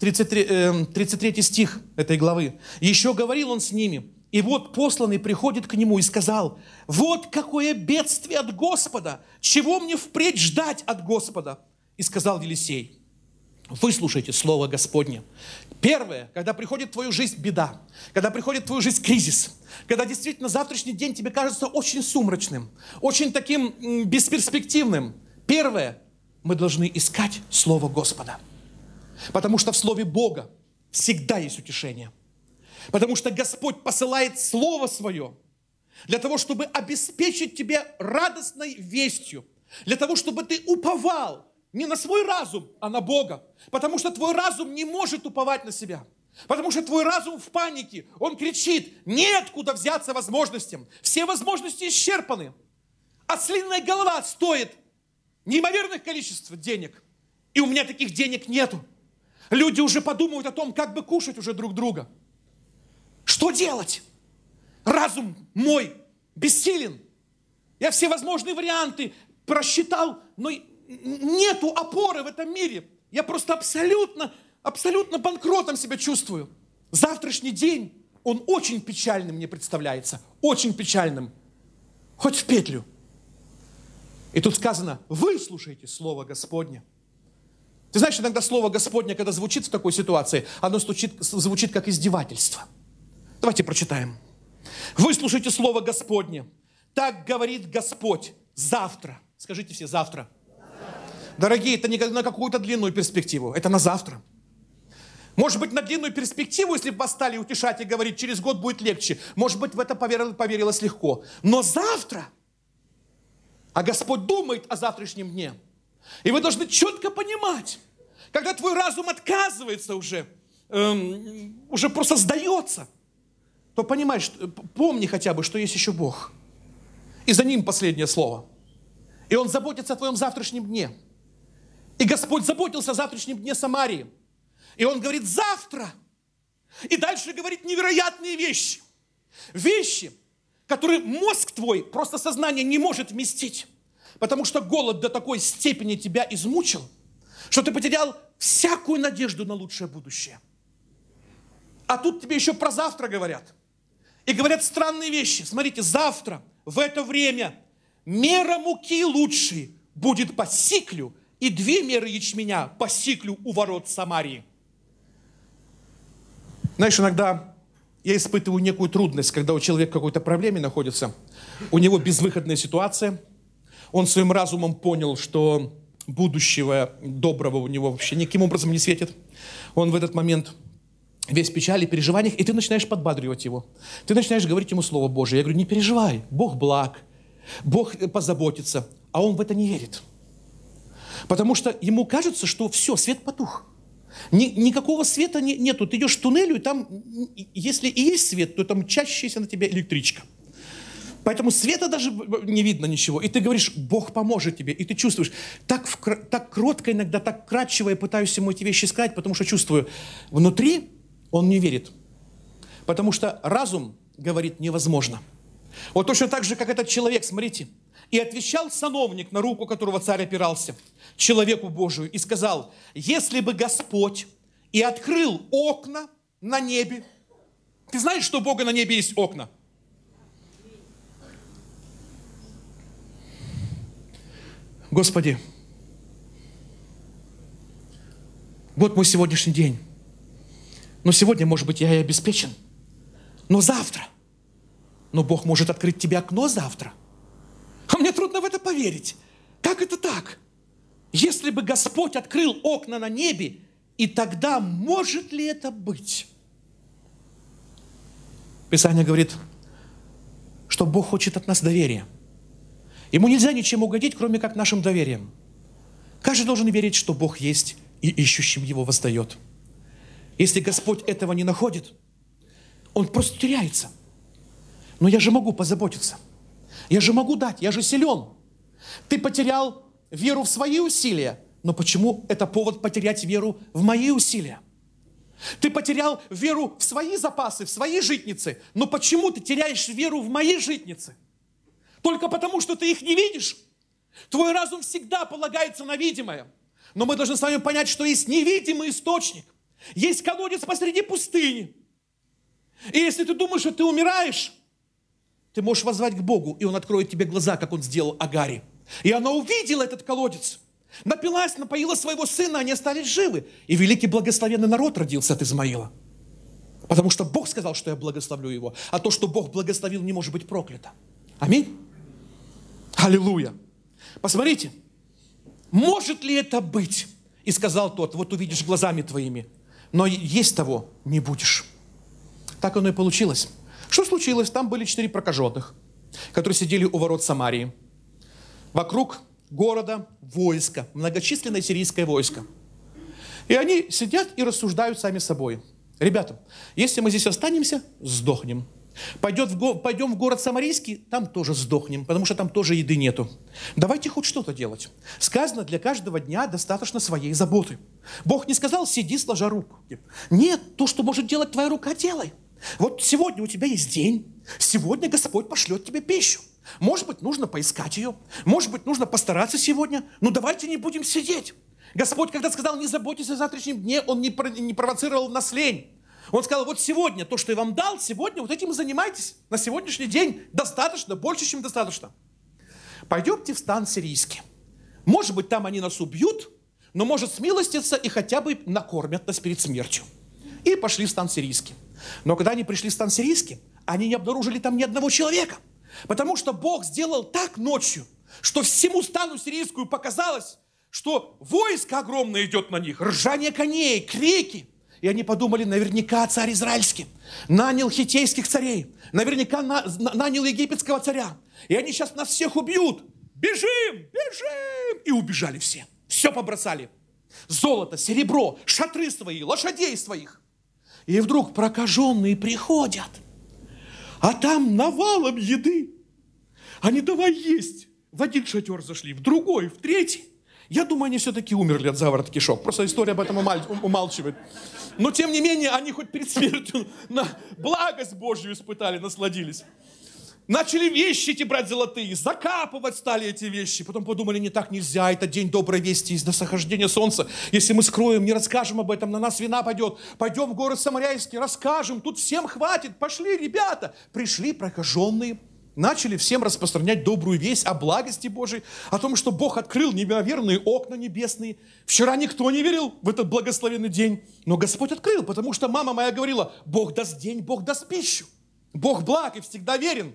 33 стих этой главы. «Еще говорил он с ними, и вот посланный приходит к нему и сказал: вот какое бедствие от Господа! Чего мне впредь ждать от Господа?» И сказал Елисей: выслушайте слово Господне. Первое, когда приходит в твою жизнь беда, когда приходит в твою жизнь кризис, когда действительно завтрашний день тебе кажется очень сумрачным, очень таким бесперспективным. Первое, мы должны искать слово Господа. Потому что в слове Бога всегда есть утешение. Потому что Господь посылает Слово Свое для того, чтобы обеспечить тебя радостной вестью, для того, чтобы ты уповал не на свой разум, а на Бога. Потому что твой разум не может уповать на себя. Потому что твой разум в панике. Он кричит: неоткуда взяться возможностям. Все возможности исчерпаны. Ослиная голова стоит неимоверных количеств денег. И у меня таких денег нету. Люди уже подумают о том, как бы кушать уже друг друга. Что делать? Разум мой бессилен. Я все возможные варианты просчитал, но нету опоры в этом мире. Я просто абсолютно банкротом себя чувствую. Завтрашний день, он очень печальным мне представляется. Очень печальным. Хоть в петлю. И тут сказано: выслушайте слово Господне. Ты знаешь, иногда слово Господне, когда звучит в такой ситуации, оно звучит как издевательство. Давайте прочитаем. Выслушайте слово Господне. Так говорит Господь: завтра. Скажите все: завтра. Дорогие, это не на какую-то длинную перспективу, это на завтра. Может быть, на длинную перспективу, если бы вас стали утешать и говорить, через год будет легче, может быть, в это поверилось легко. Но завтра, а Господь думает о завтрашнем дне. И вы должны четко понимать, когда твой разум отказывается уже просто сдается, то понимаешь, помни хотя бы, что есть еще Бог. И за Ним последнее слово. И Он заботится о твоем завтрашнем дне. И Господь заботился о завтрашнем дне Самарии. И Он говорит: завтра. И дальше говорит невероятные вещи. Вещи, которые мозг твой, просто сознание не может вместить. Потому что голод до такой степени тебя измучил, что ты потерял всякую надежду на лучшее будущее. А тут тебе еще про завтра говорят. И говорят странные вещи. Смотрите, завтра, в это время, мера муки лучшей будет по сиклю, и 2 меры ячменя по сиклю у ворот Самарии. Знаешь, иногда я испытываю некую трудность, когда у человека в какой-то проблеме находится, у него безвыходная ситуация, он своим разумом понял, что будущего доброго у него вообще никаким образом не светит. Он в этот момент весь в печали, переживаниях, и ты начинаешь подбадривать его. Ты начинаешь говорить ему Слово Божие. Я говорю: не переживай, Бог благ, Бог позаботится. А он в это не верит. Потому что ему кажется, что все, свет потух. Никакого света нету. Ты идешь в туннелю, и там, если и есть свет, то там мчащаяся на тебя электричка. Поэтому света даже не видно ничего. И ты говоришь: Бог поможет тебе. И ты чувствуешь, так кротко иногда, так кратчево я пытаюсь ему эти вещи сказать, потому что чувствую, внутри он не верит. Потому что разум говорит: невозможно. Вот точно так же, как этот человек, смотрите. И отвечал сановник, на руку которого царь опирался, человеку Божию, и сказал: если бы Господь и открыл окна на небе. Ты знаешь, что у Бога на небе есть окна? Господи, вот мой сегодняшний день. Но сегодня, может быть, я и обеспечен. Но завтра. Но Бог может открыть тебе окно завтра. А мне трудно в это поверить. Как это так? Если бы Господь открыл окна на небе, и тогда может ли это быть? Писание говорит, что Бог хочет от нас доверия. Ему нельзя ничем угодить, кроме как нашим доверием. Каждый должен верить, что Бог есть, и ищущим Его воздает. Если Господь этого не находит, Он просто теряется. Но я же могу позаботиться. Я же могу дать, я же силен. Ты потерял веру в свои усилия, но почему это повод потерять веру в мои усилия? Ты потерял веру в свои запасы, в свои житницы, но почему ты теряешь веру в мои житницы? Только потому, что ты их не видишь? Твой разум всегда полагается на видимое. Но мы должны с вами понять, что есть невидимый источник. Есть колодец посреди пустыни. И если ты думаешь, что ты умираешь, ты можешь воззвать к Богу, и Он откроет тебе глаза, как Он сделал Агаре. И она увидела этот колодец. Напилась, напоила своего сына, они остались живы. И великий благословенный народ родился от Измаила. Потому что Бог сказал, что я благословлю его. А то, что Бог благословил, не может быть проклято. Аминь. Аллилуйя. Посмотрите, может ли это быть? И сказал тот, вот увидишь глазами твоими, но есть того не будешь. Так оно и получилось. Что случилось? Там были 4 прокаженных, которые сидели у ворот Самарии. Вокруг города войско, многочисленное сирийское войско. И они сидят и рассуждают сами собой. Ребята, если мы здесь останемся, сдохнем. Пойдем в город Самарийский, там тоже сдохнем, потому что там тоже еды нету. Давайте хоть что-то делать. Сказано, для каждого дня достаточно своей заботы. Бог не сказал, сиди сложа руки. Нет, то, что может делать твоя рука, делай. Вот сегодня у тебя есть день, сегодня Господь пошлет тебе пищу. Может быть, нужно поискать ее, может быть, нужно постараться сегодня, но давайте не будем сидеть. Господь, когда сказал, не заботьтесь о завтрашнем дне, Он не провоцировал нас лень. Он сказал, вот сегодня, то, что я вам дал, сегодня вот этим и занимайтесь. На сегодняшний день достаточно, больше, чем достаточно. Пойдемте в стан сирийский. Может быть, там они нас убьют, но может смилоститься и хотя бы накормят нас перед смертью. И пошли в стан сирийский. Но когда они пришли в стан сирийский, они не обнаружили там ни одного человека. Потому что Бог сделал так ночью, что всему стану сирийскую показалось, что войско огромное идет на них, ржание коней, крики. И они подумали, наверняка царь израильский нанял хиттейских царей, наверняка нанял египетского царя. И они сейчас нас всех убьют. Бежим, бежим! И убежали все. Все побросали. Золото, серебро, шатры свои, лошадей своих. И вдруг прокаженные приходят, а там навалом еды. Они давай есть. В один шатер зашли, в другой, в третий. Я думаю, они все-таки умерли от заворот кишок. Просто история об этом умалчивает. Но, тем не менее, они хоть перед смертью на благость Божью испытали, насладились. Начали вещи эти брать золотые, закапывать стали эти вещи. Потом подумали, не так нельзя, это день доброй вести из досохождения солнца. Если мы скроем, не расскажем об этом, на нас вина пойдет. Пойдем в город Самарийский, расскажем, тут всем хватит. Пошли, ребята. Пришли прокаженные. Начали всем распространять добрую весть о благости Божией, о том, что Бог открыл неимоверные окна небесные. Вчера никто не верил в этот благословенный день, но Господь открыл, потому что мама моя говорила, Бог даст день, Бог даст пищу. Бог благ и всегда верен.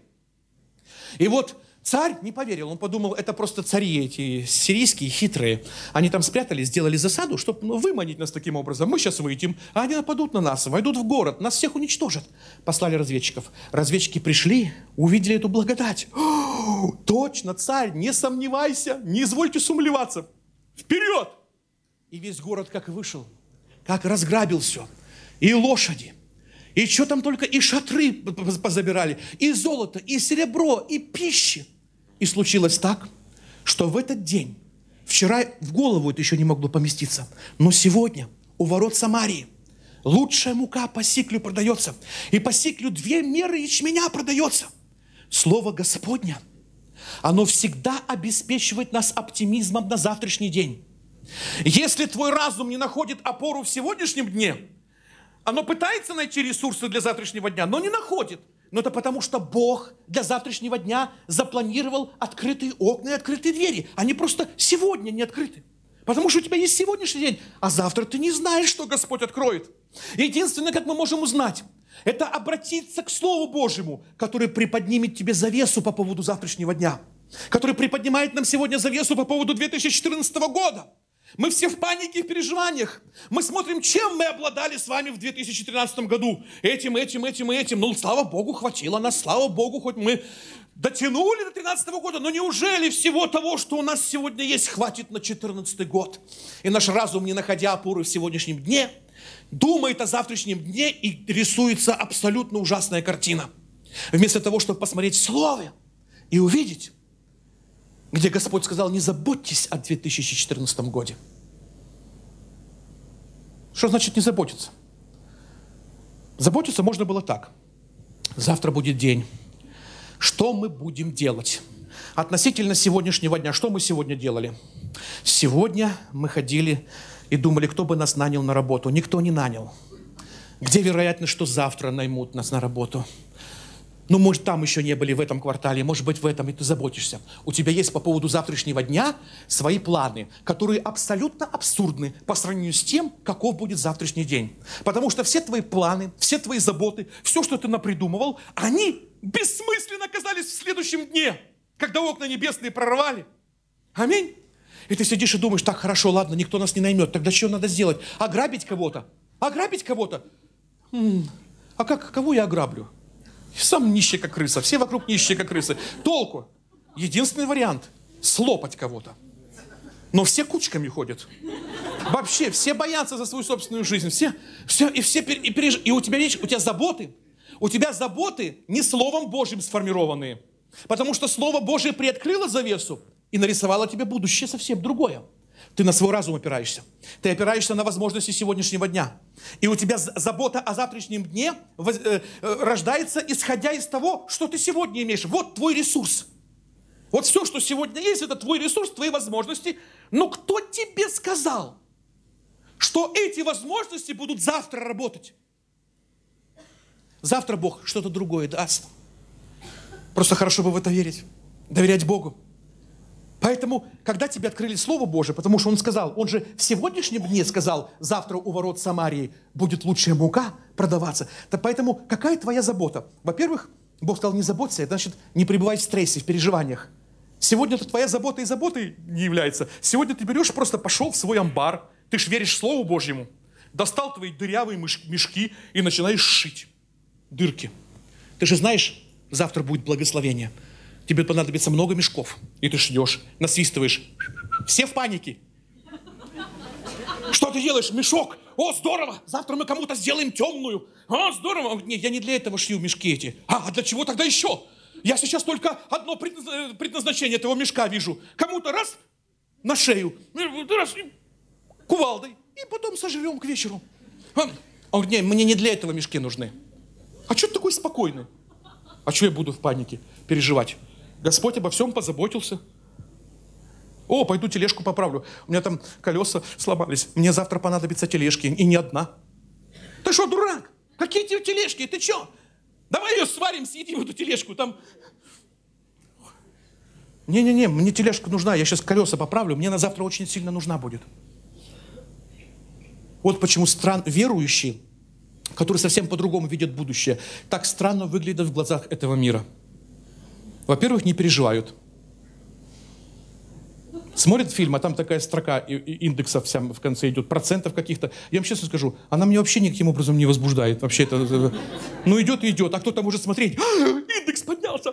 И вот царь не поверил, он подумал, это просто цари эти сирийские, хитрые. Они там спрятались, сделали засаду, чтобы выманить нас таким образом. Мы сейчас выйдем, а они нападут на нас, войдут в город, нас всех уничтожат. Послали разведчиков. Разведчики пришли, увидели эту благодать. Точно, царь, не сомневайся, не извольте сумлеваться. Вперед! И весь город как вышел, как разграбил все. И лошади. И что там только, и шатры позабирали, и золото, и серебро, и пищи. И случилось так, что в этот день, вчера в голову это еще не могло поместиться, но сегодня у ворот Самарии лучшая мука по сиклю продается, и по сиклю 2 меры ячменя продается. Слово Господне, оно всегда обеспечивает нас оптимизмом на завтрашний день. Если твой разум не находит опору в сегодняшнем дне, оно пытается найти ресурсы для завтрашнего дня, но не находит. Но это потому, что Бог для завтрашнего дня запланировал открытые окна и открытые двери. Они просто сегодня не открыты. Потому что у тебя есть сегодняшний день, а завтра ты не знаешь, что Господь откроет. Единственное, как мы можем узнать, это обратиться к Слову Божьему, который приподнимет тебе завесу по поводу завтрашнего дня, который приподнимает нам сегодня завесу по поводу 2014 года. Мы все в панике и в переживаниях. Мы смотрим, чем мы обладали с вами в 2013 году. Этим. Ну, слава Богу, хватило нас. Слава Богу, хоть мы дотянули до 2013 года. Но неужели всего того, что у нас сегодня есть, хватит на 2014 год? И наш разум, не находя опоры в сегодняшнем дне, думает о завтрашнем дне, и рисуется абсолютно ужасная картина. Вместо того, чтобы посмотреть в Слове и увидеть, где Господь сказал: не заботьтесь о 2014 годе. Что значит не заботиться? Заботиться можно было так. Завтра будет день. Что мы будем делать? Относительно сегодняшнего дня, что мы сегодня делали? Сегодня мы ходили и думали, кто бы нас нанял на работу. Никто не нанял. Где вероятность, что завтра наймут нас на работу? Ну, может, там еще не были, в этом квартале, может быть, в этом, и ты заботишься. У тебя есть по поводу завтрашнего дня свои планы, которые абсолютно абсурдны по сравнению с тем, каков будет завтрашний день. Потому что все твои планы, все твои заботы, все, что ты напридумывал, они бессмысленно оказались в следующем дне, когда окна небесные прорвали. Аминь. И ты сидишь и думаешь: так, хорошо, ладно, никто нас не наймет, тогда что надо сделать? Ограбить кого-то? Ограбить кого-то? А кого я ограблю? Сам нищий, как крыса. Все вокруг нищие, как крысы. Толку? Единственный вариант – слопать кого-то. Но все кучками ходят. Вообще, все боятся за свою собственную жизнь. И у тебя заботы. У тебя заботы не Словом Божьим сформированные. Потому что Слово Божие приоткрыло завесу и нарисовало тебе будущее совсем другое. Ты на свой разум опираешься. Ты опираешься на возможности сегодняшнего дня. И у тебя забота о завтрашнем дне рождается, исходя из того, что ты сегодня имеешь. Вот твой ресурс. Вот все, что сегодня есть, это твой ресурс, твои возможности. Но кто тебе сказал, что эти возможности будут завтра работать? Завтра Бог что-то другое даст. Просто хорошо бы в это верить. Доверять Богу. Поэтому, когда тебе открыли Слово Божие, потому что Он сказал, Он же в сегодняшнем дне сказал: завтра у ворот Самарии будет лучшая мука продаваться. Так поэтому какая твоя забота? Во-первых, Бог сказал: не заботься, это значит не пребывай в стрессе, в переживаниях. Сегодня это твоя забота и заботой не является. Сегодня ты берешь, просто пошел в свой амбар, ты ж веришь Слову Божьему, достал твои дырявые мешки и начинаешь шить дырки. Ты же знаешь, завтра будет благословение. Тебе понадобится много мешков. И ты шьешь, насвистываешь. Все в панике. Что ты делаешь? Мешок. О, здорово! Завтра мы кому-то сделаем темную. О, здорово! Нет, я не для этого шью мешки эти. А для чего тогда еще? Я сейчас только одно предназначение этого мешка вижу. Кому-то раз на шею, раз кувалдой. И потом сожрем к вечеру. Он говорит: нет, мне не для этого мешки нужны. А что ты такой спокойный? А что я буду в панике переживать? Господь обо всем позаботился. О, пойду тележку поправлю. У меня там колеса сломались. Мне завтра понадобится тележки. И не одна. Ты что, дурак? Какие тебе тележки? Ты что? Давай ее сварим, съедим эту тележку. Там... Не-не-не, мне тележка нужна. Я сейчас колеса поправлю. Мне на завтра очень сильно нужна будет. Вот почему верующие, которые совсем по-другому видят будущее, так странно выглядят в глазах этого мира. Во-первых, не переживают. Смотрит фильм, а там такая строка индексов вся в конце идет, процентов каких-то. Я вам честно скажу, она меня вообще никаким образом не возбуждает. Вообще это... Ну идет и идет, а кто-то может смотреть: индекс поднялся.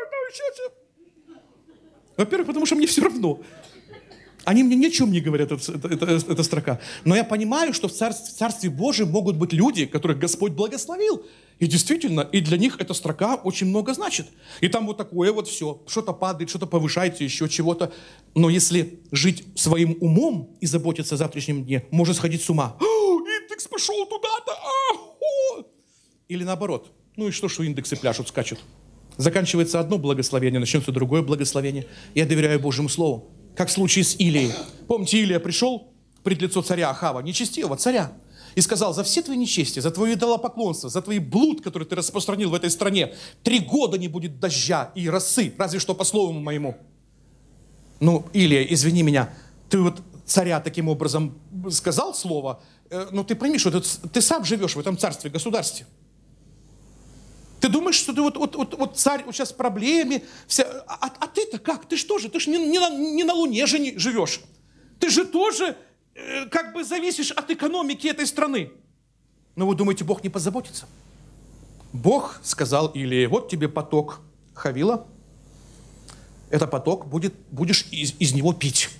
Во-первых, потому что мне все равно. Они мне ни о чем не говорят, эта строка. Но я понимаю, что в Царстве Божьем могут быть люди, которых Господь благословил. И действительно, и для них эта строка очень много значит. И там вот такое вот все. Что-то падает, что-то повышается, еще чего-то. Но если жить своим умом и заботиться о завтрашнем дне, можно сходить с ума. Индекс пошел туда-то. Или наоборот. Ну и что индексы пляшут, скачут. Заканчивается одно благословение, начнется другое благословение. Я доверяю Божьему Слову. Как в случае с Илией. Помните, Илия пришел пред лицо царя Ахава, нечестивого царя, и сказал: за все твои нечестия, за твое идолопоклонство, за твой блуд, который ты распространил в этой стране, 3 года не будет дождя и росы, разве что по слову моему. Ну, Илия, извини меня, ты вот царя таким образом сказал слово, но ты пойми, что ты сам живешь в этом царстве, государстве. Ты думаешь, что ты вот царь, вот сейчас в проблеме, а ты-то как? Ты что же? Ты же не на Луне же не живешь. Ты же тоже как бы зависишь от экономики этой страны. Но вы думаете, Бог не позаботится? Бог сказал Илии: вот тебе поток Хавила, это поток, будешь из него пить.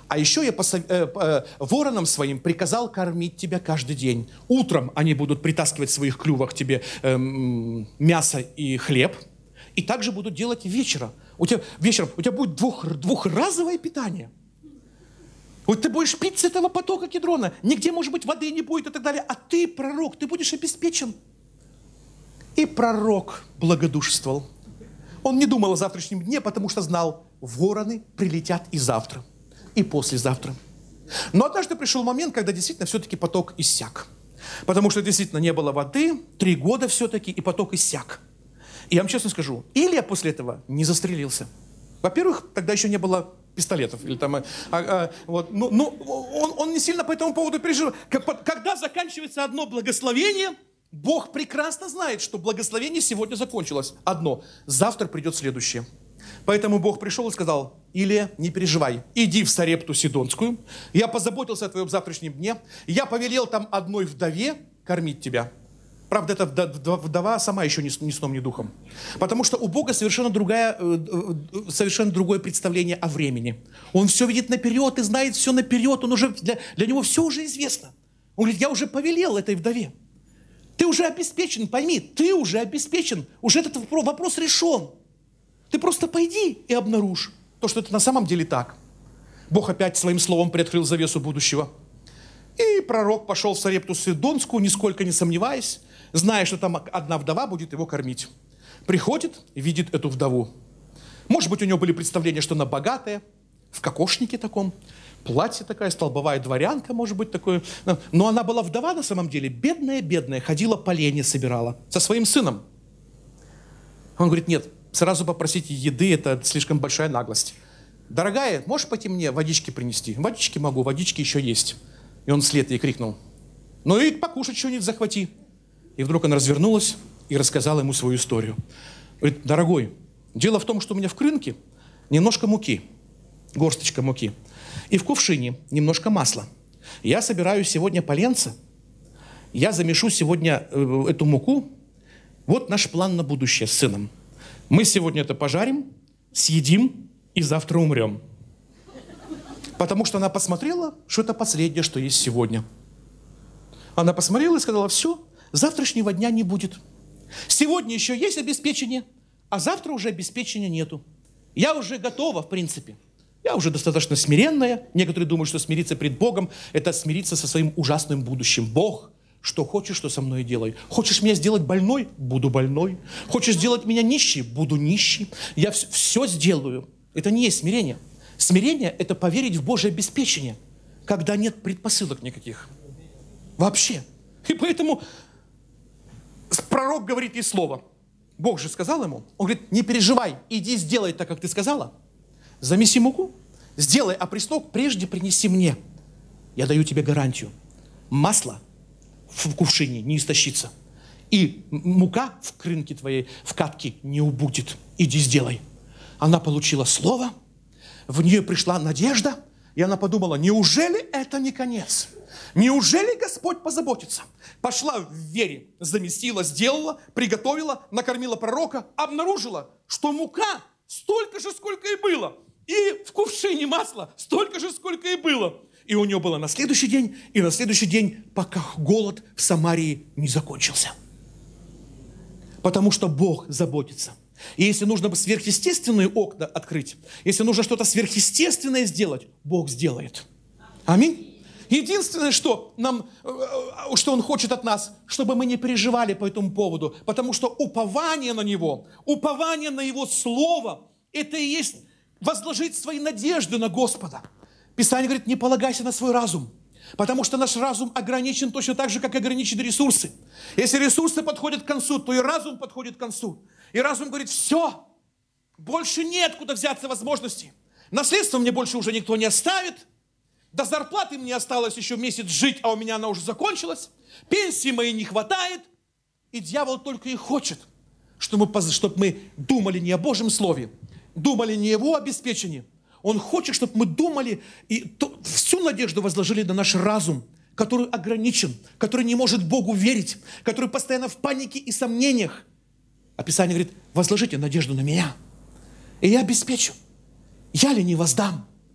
А еще я воронам своим приказал кормить тебя каждый день. Утром они будут притаскивать в своих клювах тебе мясо и хлеб. И также будут делать вечером. Вечером у тебя будет двухразовое питание. Вот ты будешь пить с этого потока Кедрона. Нигде, может быть, воды не будет и так далее. А ты, пророк, ты будешь обеспечен. И пророк благодушествовал. Он не думал о завтрашнем дне, потому что знал, вороны прилетят и завтра, и послезавтра. Но однажды пришел момент, когда действительно все-таки поток иссяк. Потому что действительно не было воды, 3 года все-таки, и поток иссяк. И я вам честно скажу, Илия после этого не застрелился. Во-первых, тогда еще не было пистолетов. Или там, он не сильно по этому поводу переживал. Когда заканчивается одно благословение, Бог прекрасно знает, что благословение сегодня закончилось. Одно. Завтра придет следующее. Поэтому Бог пришел и сказал: Илия, не переживай, иди в Сарепту Сидонскую. Я позаботился о твоем завтрашнем дне. Я повелел там одной вдове кормить тебя. Правда, эта вдова сама еще ни сном, ни духом. Потому что у Бога совершенно другое представление о времени. Он все видит наперед и знает все наперед. Он уже, для него все уже известно. Он говорит: я уже повелел этой вдове. Ты уже обеспечен, пойми, ты уже обеспечен. Уже этот вопрос решен. Ты просто пойди и обнаружь то, что это на самом деле так. Бог опять своим словом приоткрыл завесу будущего. И пророк пошел в Сарепту Сидонскую, нисколько не сомневаясь, зная, что там одна вдова будет его кормить. Приходит, видит эту вдову. Может быть, у него были представления, что она богатая, в кокошнике таком, платье такая, столбовая дворянка, может быть, такое. Но она была вдова на самом деле, бедная, ходила поленья собирала со своим сыном. Он говорит: нет, сразу попросить еды – это слишком большая наглость. Дорогая, можешь пойти мне водички принести? Водички могу, водички еще есть. И он вслед ей крикнул: ну и покушать что-нибудь захвати. И вдруг она развернулась и рассказала ему свою историю. Говорит: дорогой, дело в том, что у меня в крынке немножко муки, горсточка муки, и в кувшине немножко масла. Я собираю сегодня поленца, я замешу сегодня эту муку. Вот наш план на будущее с сыном. Мы сегодня это пожарим, съедим и завтра умрем. Потому что она посмотрела, что это последнее, что есть сегодня. Она посмотрела и сказала: все, завтрашнего дня не будет. Сегодня еще есть обеспечение, а завтра уже обеспечения нету. Я уже готова, в принципе. Я уже достаточно смиренная. Некоторые думают, что смириться пред Богом – это смириться со своим ужасным будущим. Бог, что хочешь, что со мной делай. Хочешь меня сделать больной – буду больной. Хочешь сделать меня нищей – буду нищий. Я все сделаю. Это не есть смирение. Смирение – это поверить в Божье обеспечение, когда нет предпосылок никаких. Вообще. И поэтому пророк говорит ей слово. Бог же сказал ему, он говорит: не переживай, иди сделай так, как ты сказала. Замеси муку, сделай опреснок, прежде принеси мне. Я даю тебе гарантию. Масло в кувшине не истощится. И мука в крынке твоей, в катке не убудет. Иди сделай. Она получила слово, в нее пришла надежда, и она подумала: неужели это не конец? Неужели Господь позаботится? Пошла в вере, замесила, сделала, приготовила, накормила пророка, обнаружила, что мука столько же, сколько и было. И в кувшине масла столько же, сколько и было. И у нее было на следующий день, и на следующий день, пока голод в Самарии не закончился. Потому что Бог заботится. И если нужно сверхъестественные окна открыть, если нужно что-то сверхъестественное сделать, Бог сделает. Аминь. Единственное, что Он хочет от нас, чтобы мы не переживали по этому поводу, потому что упование на Него, упование на Его Слово, это и есть возложить свои надежды на Господа. Писание говорит: не полагайся на свой разум, потому что наш разум ограничен точно так же, как ограничены ресурсы. Если ресурсы подходят к концу, то и разум подходит к концу. И разум говорит: все, больше нет куда взяться возможностей. Наследство мне больше уже никто не оставит. До зарплаты мне осталось еще месяц жить, а у меня она уже закончилась. Пенсии моей не хватает. И дьявол только и хочет, чтобы мы думали не о Божьем Слове, думали не о Его обеспечении. Он хочет, чтобы мы думали и всю надежду возложили на наш разум, который ограничен, который не может Богу верить, который постоянно в панике и сомнениях. А Писание говорит: возложите надежду на меня, и я обеспечу. Я ли не воздам?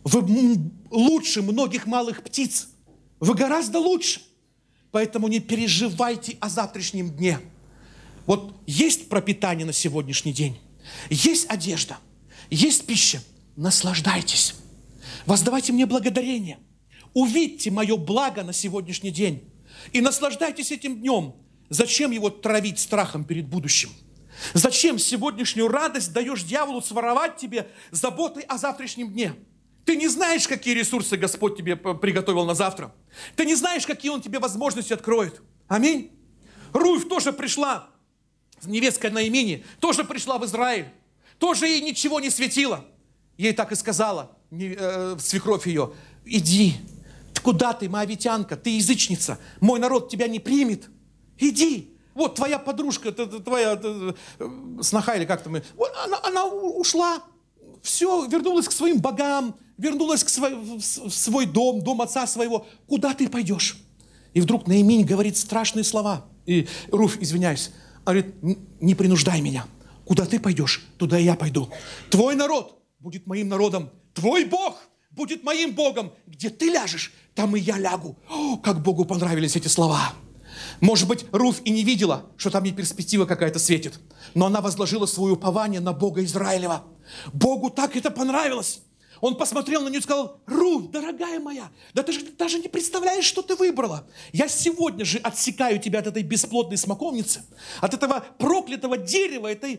Вы лучше многих малых птиц. Вы гораздо лучше. Поэтому не переживайте о завтрашнем дне. Вот есть пропитание на сегодняшний день, есть одежда, есть пища. Наслаждайтесь. Воздавайте мне благодарение. Увидьте мое благо на сегодняшний день и наслаждайтесь этим днем. Зачем его травить страхом перед будущим? Зачем сегодняшнюю радость даешь дьяволу своровать тебе заботой о завтрашнем дне? Ты не знаешь, какие ресурсы Господь тебе приготовил на завтра. Ты не знаешь, какие Он тебе возможности откроет. Аминь. Руфь тоже пришла, невестка Наимини, тоже пришла в Израиль. Тоже ей ничего не светило. Ей так и сказала свекровь ее: иди. Куда ты, моавитянка? Ты язычница. Мой народ тебя не примет. Иди. Вот твоя подружка, твоя сноха или как там. Она ушла. Все, вернулась к своим богам, вернулась в свой дом, дом отца своего. Куда ты пойдешь? И вдруг Наиминь говорит страшные слова. И Руфь, извиняюсь, говорит: не принуждай меня. Куда ты пойдешь, туда и я пойду. Твой народ будет моим народом. Твой Бог будет моим Богом. Где ты ляжешь, там и я лягу. О, как Богу понравились эти слова. Может быть, Руфь и не видела, что там ей перспектива какая-то светит. Но она возложила свое упование на Бога Израилева. Богу так это понравилось. Он посмотрел на нее и сказал: Руфь, дорогая моя, да ты же даже не представляешь, что ты выбрала. Я сегодня же отсекаю тебя от этой бесплодной смоковницы, от этого проклятого дерева, этой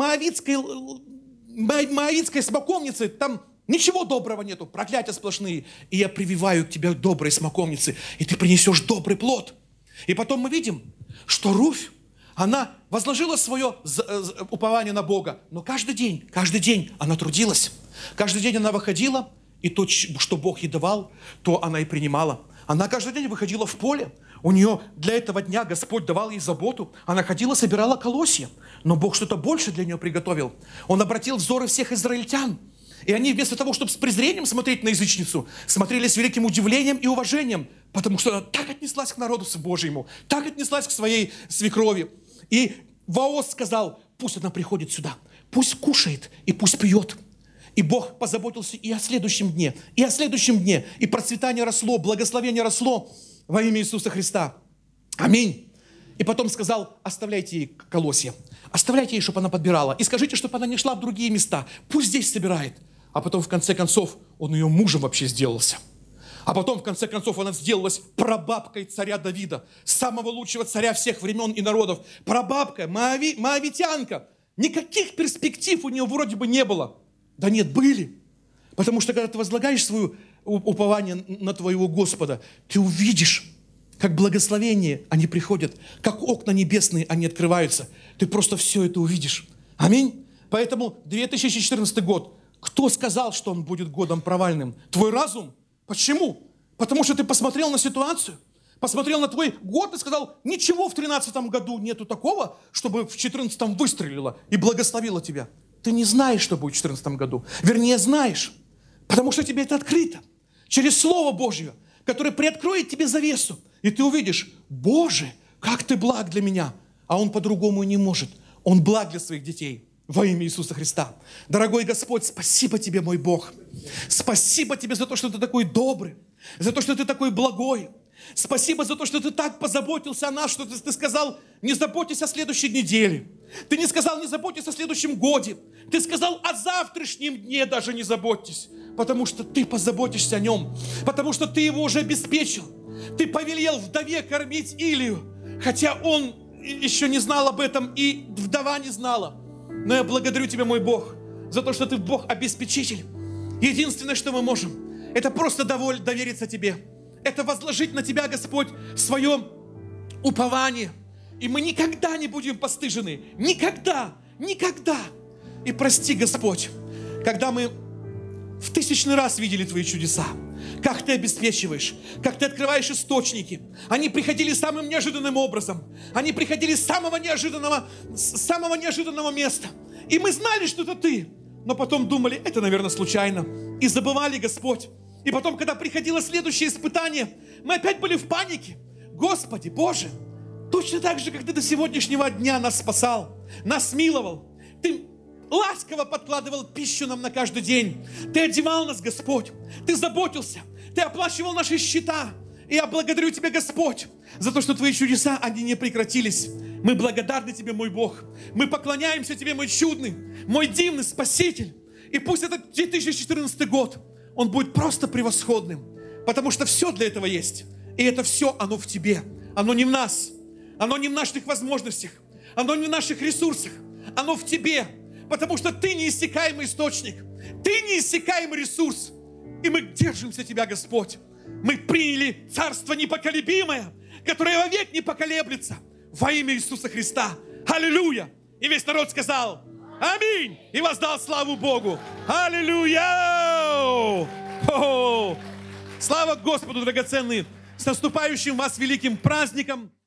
моавитской смоковницы. Там ничего доброго нету, проклятия сплошные. И я прививаю к тебе доброй смоковницы, и ты принесешь добрый плод. И потом мы видим, что Руфь, она возложила свое упование на Бога. Но каждый день она трудилась. Каждый день она выходила, и то, что Бог ей давал, то она и принимала. Она каждый день выходила в поле. У нее для этого дня Господь давал ей заботу. Она ходила, собирала колосья. Но Бог что-то больше для нее приготовил. Он обратил взоры всех израильтян. И они вместо того, чтобы с презрением смотреть на язычницу, смотрели с великим удивлением и уважением, потому что она так отнеслась к народу Божьему, так отнеслась к своей свекрови. И Ваос сказал: пусть она приходит сюда, пусть кушает и пусть пьет. И Бог позаботился и о следующем дне, и о следующем дне. И процветание росло, благословение росло во имя Иисуса Христа. Аминь. И потом сказал: оставляйте ей колосья, оставляйте ей, чтобы она подбирала. И скажите, чтобы она не шла в другие места, пусть здесь собирает. А потом, в конце концов, он ее мужем вообще сделался. А потом, в конце концов, она сделалась прабабкой царя Давида, самого лучшего царя всех времен и народов. Прабабка, моавитянка. Никаких перспектив у нее вроде бы не было. Да нет, были. Потому что, когда ты возлагаешь свое упование на твоего Господа, ты увидишь, как благословения они приходят, как окна небесные они открываются. Ты просто все это увидишь. Аминь. Поэтому 2014 год. Кто сказал, что он будет годом провальным? Твой разум? Почему? Потому что ты посмотрел на ситуацию, посмотрел на твой год и сказал: ничего в 2013 году нету такого, чтобы в 2014 выстрелило и благословило тебя. Ты не знаешь, что будет в 2014 году. Вернее, знаешь, потому что тебе это открыто. Через Слово Божье, которое приоткроет тебе завесу. И ты увидишь: Боже, как ты благ для меня. А Он по-другому не может. Он благ для своих детей. Во имя Иисуса Христа. Дорогой Господь, спасибо Тебе, мой Бог. Спасибо Тебе за то, что Ты такой добрый, за то, что Ты такой благой. Спасибо за то, что Ты так позаботился о нас, что Ты сказал: не заботьтесь о следующей неделе. Ты не сказал: не заботьтесь о следующем годе. Ты сказал: о завтрашнем дне даже не заботьтесь, потому что Ты позаботишься о нем, потому что Ты его уже обеспечил. Ты повелел вдове кормить Илию, хотя он еще не знал об этом, и вдова не знала. Но я благодарю Тебя, мой Бог, за то, что Ты Бог-обеспечитель. Единственное, что мы можем, это просто довериться Тебе. Это возложить на Тебя, Господь, свое упование. И мы никогда не будем постыжены. Никогда, никогда. И прости, Господь, когда мы в 1000 раз видели Твои чудеса, как Ты обеспечиваешь, как Ты открываешь источники. Они приходили самым неожиданным образом. Они приходили с самого неожиданного места. И мы знали, что это Ты. Но потом думали: это, наверное, случайно. И забывали, Господь. И потом, когда приходило следующее испытание, мы опять были в панике. Господи, Боже, точно так же, как Ты до сегодняшнего дня нас спасал, нас миловал. Ты ласково подкладывал пищу нам на каждый день. Ты одевал нас, Господь. Ты заботился. Ты оплачивал наши счета. И я благодарю Тебя, Господь, за то, что Твои чудеса, они не прекратились. Мы благодарны Тебе, мой Бог. Мы поклоняемся Тебе, мой чудный, мой дивный Спаситель. И пусть этот 2014 год, он будет просто превосходным. Потому что все для этого есть. И это все, оно в Тебе. Оно не в нас. Оно не в наших возможностях. Оно не в наших ресурсах. Оно в Тебе. Потому что Ты неиссякаемый источник. Ты неиссякаемый ресурс. И мы держимся Тебя, Господь. Мы приняли Царство непоколебимое, которое вовек не поколеблется. Во имя Иисуса Христа. Аллилуйя! И весь народ сказал аминь. И воздал славу Богу. Аллилуйя! Слава Господу, драгоценные! С наступающим вас великим праздником!